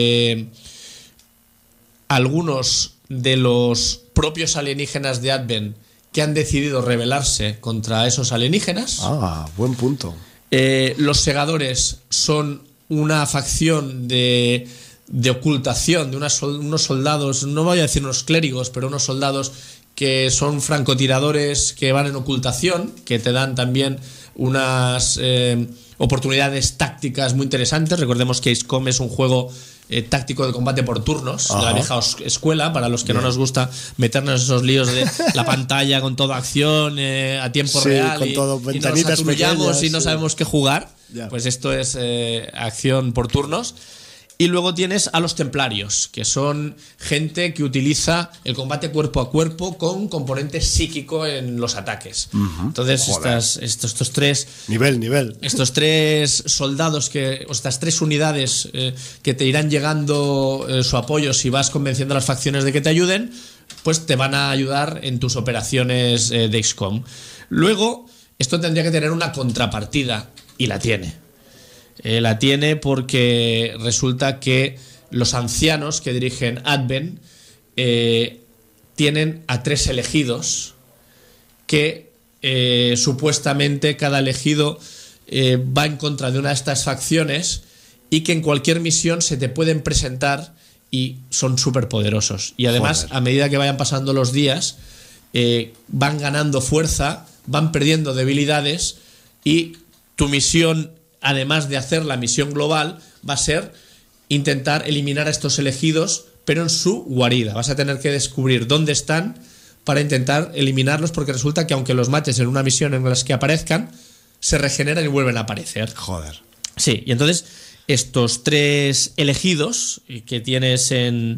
algunos de los propios alienígenas de Advent que han decidido rebelarse contra esos alienígenas. Ah, buen punto. Los segadores son una facción de ocultación, de unos soldados, no voy a decir unos clérigos, pero unos soldados que son francotiradores que van en ocultación, que te dan también unas oportunidades tácticas muy interesantes. Recordemos que XCOM es un juego táctico de combate por turnos, de la vieja escuela, para los que no nos gusta meternos en esos líos de la pantalla con toda acción a tiempo real, con todo, y nos aturullamos y no sabemos qué jugar. Pues esto es acción por turnos. Y luego tienes a los templarios, que son gente que utiliza el combate cuerpo a cuerpo con componente psíquico en los ataques. Entonces, estos tres... Nivel. Estos 3 soldados, estas 3 unidades que te irán llegando su apoyo si vas convenciendo a las facciones de que te ayuden, pues te van a ayudar en tus operaciones de XCOM. Luego, esto tendría que tener una contrapartida, y la tiene. La tiene porque resulta que los ancianos que dirigen Advent tienen a 3 elegidos que supuestamente cada elegido va en contra de una de estas facciones y que en cualquier misión se te pueden presentar y son súper poderosos. Y además, a medida que vayan pasando los días, van ganando fuerza, van perdiendo debilidades, y tu misión, además de hacer la misión global, va a ser intentar eliminar a estos elegidos, pero en su guarida. Vas a tener que descubrir dónde están para intentar eliminarlos, porque resulta que aunque los mates en una misión en las que aparezcan, se regeneran y vuelven a aparecer. Joder. Sí, y entonces estos 3 elegidos que tienes en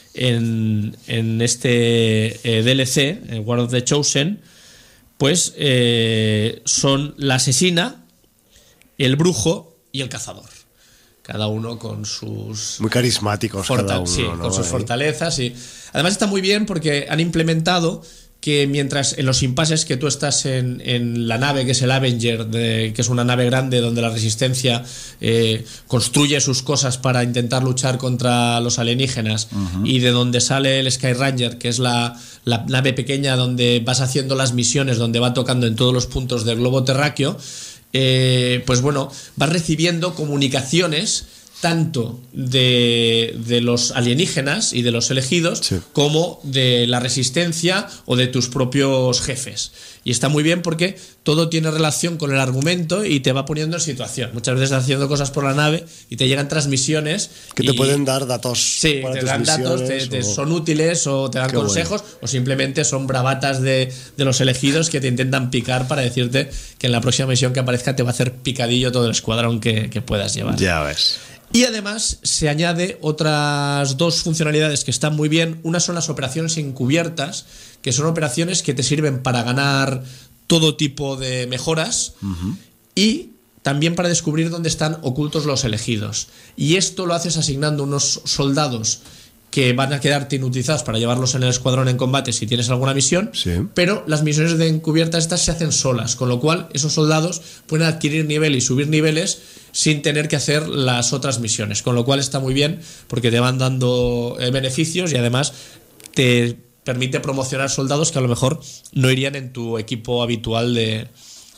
este DLC, War of the Chosen, pues son la asesina, el brujo y el cazador. Cada uno con sus... Muy carismáticos cada uno, sí, ¿no? con sus fortalezas. Y además está muy bien porque han implementado que mientras en los impases que tú estás en la nave, que es el Avenger, que es una nave grande donde la Resistencia construye sus cosas para intentar luchar contra los alienígenas, y de donde sale el Sky Ranger, que es la nave pequeña donde vas haciendo las misiones, donde va tocando en todos los puntos del globo terráqueo, pues bueno, vas recibiendo comunicaciones tanto de los alienígenas y de los elegidos, sí, como de la Resistencia o de tus propios jefes. Y está muy bien porque todo tiene relación con el argumento y te va poniendo en situación. Muchas veces estás haciendo cosas por la nave y te llegan transmisiones que te pueden dar datos. Sí, para te dan datos, son útiles, o te dan consejos, bueno, o simplemente son bravatas de los elegidos que te intentan picar para decirte que en la próxima misión que aparezca te va a hacer picadillo todo el escuadrón que puedas llevar. Ya ves. Y además se añade otras dos funcionalidades que están muy bien. Una son las operaciones encubiertas, que son operaciones que te sirven para ganar todo tipo de mejoras, y también para descubrir dónde están ocultos los elegidos. Y esto lo haces asignando unos soldados que van a quedarte inutilizados para llevarlos en el escuadrón en combate si tienes alguna misión, sí, pero las misiones de encubiertas estas se hacen solas, con lo cual esos soldados pueden adquirir nivel y subir niveles sin tener que hacer las otras misiones, con lo cual está muy bien porque te van dando beneficios y además te permite promocionar soldados que a lo mejor no irían en tu equipo habitual en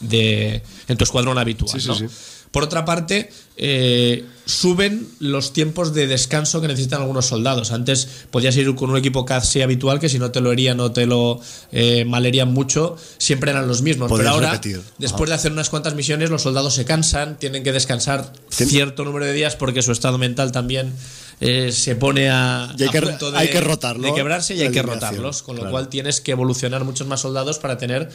tu escuadrón habitual, sí, ¿no? Sí, sí. Por otra parte, suben los tiempos de descanso que necesitan algunos soldados. Antes podías ir con un equipo casi habitual que si no te lo herían o te lo malherían mucho, siempre eran los mismos. Pero ahora, después de hacer unas cuantas misiones, los soldados se cansan, tienen que descansar cierto número de días porque su estado mental también se pone a punto hay que rotar, ¿no? de quebrarse, y hay que rotarlos. Con lo cual tienes que evolucionar muchos más soldados para tener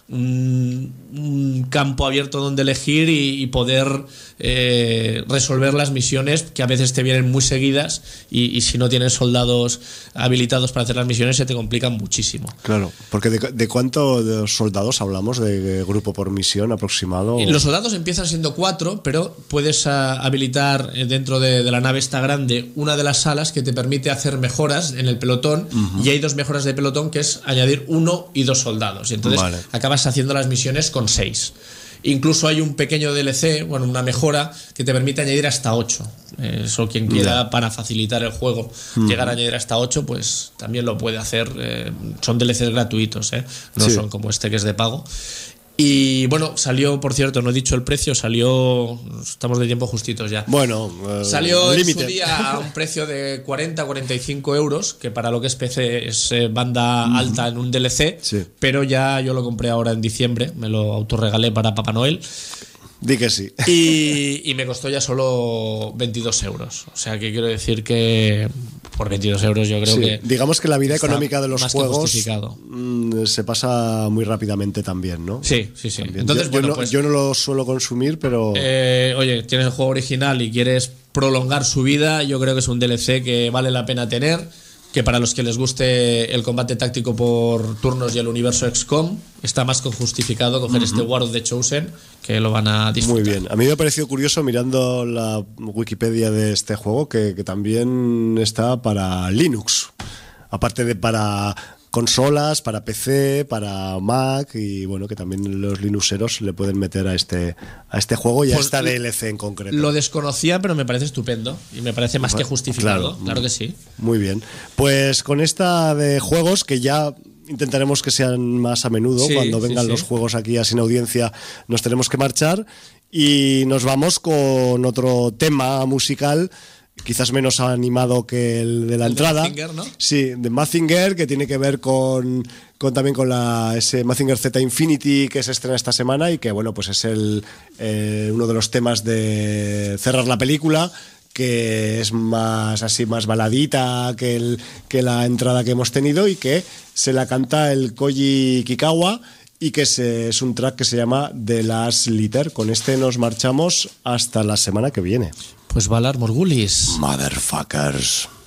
un campo abierto donde elegir y poder resolver las misiones que a veces te vienen muy seguidas y si no tienes soldados habilitados para hacer las misiones se te complican muchísimo. Claro, porque ¿de cuántos soldados hablamos de grupo por misión aproximado? Los soldados empiezan siendo 4, pero puedes habilitar dentro de la nave esta grande una de las salas que te permite hacer mejoras en el pelotón, y hay 2 mejoras de pelotón que es añadir 1 y 2 soldados y entonces acabas haciendo las misiones con 6. Incluso hay un pequeño DLC, bueno, una mejora que te permite añadir hasta 8. Eso quien quiera, para facilitar el juego, llegar a añadir hasta 8, pues también lo puede hacer. Son DLCs gratuitos, no son como este que es de pago. Y bueno, salió, por cierto, no he dicho el precio, salió, estamos de tiempo justitos ya. Bueno, salió en su día a un precio de 40-45 euros, que para lo que es PC es banda alta en un DLC, sí, pero ya yo lo compré ahora en diciembre, me lo autorregalé para Papá Noel. Di que sí. Y me costó ya solo 22 euros. O sea que quiero decir que por 22 euros yo creo que... Digamos que la vida económica de los juegos se pasa muy rápidamente también, ¿no? Sí. También. Entonces, yo no lo suelo consumir, pero... Oye, tienes el juego original y quieres prolongar su vida, yo creo que es un DLC que vale la pena tener, que para los que les guste el combate táctico por turnos y el universo XCOM, está más que justificado coger este War of the Chosen, que lo van a disfrutar. Muy bien. A mí me ha parecido curioso, mirando la Wikipedia de este juego, que también está para Linux, aparte de para consolas, para PC, para Mac, y bueno, que también los linuxeros le pueden meter a este juego y a esta DLC en concreto. Lo desconocía, pero me parece estupendo y me parece más que justificado. Claro que sí. Muy bien. Pues con esta de juegos, que ya intentaremos que sean más a menudo, cuando vengan los juegos aquí a Sin Audiencia, nos tenemos que marchar y nos vamos con otro tema musical, quizás menos animado que el de la entrada. De Mazinger, ¿no? Sí, de Mazinger, que tiene que ver también con ese Mazinger Z Infinity que se estrena esta semana y que, bueno, pues es uno de los temas de cerrar la película, que es más baladita que la entrada que hemos tenido, y que se la canta el Koji Kikawa, y que es un track que se llama The Last Liter. Con este nos marchamos hasta la semana que viene. Pues Valar Morgulis. Motherfuckers.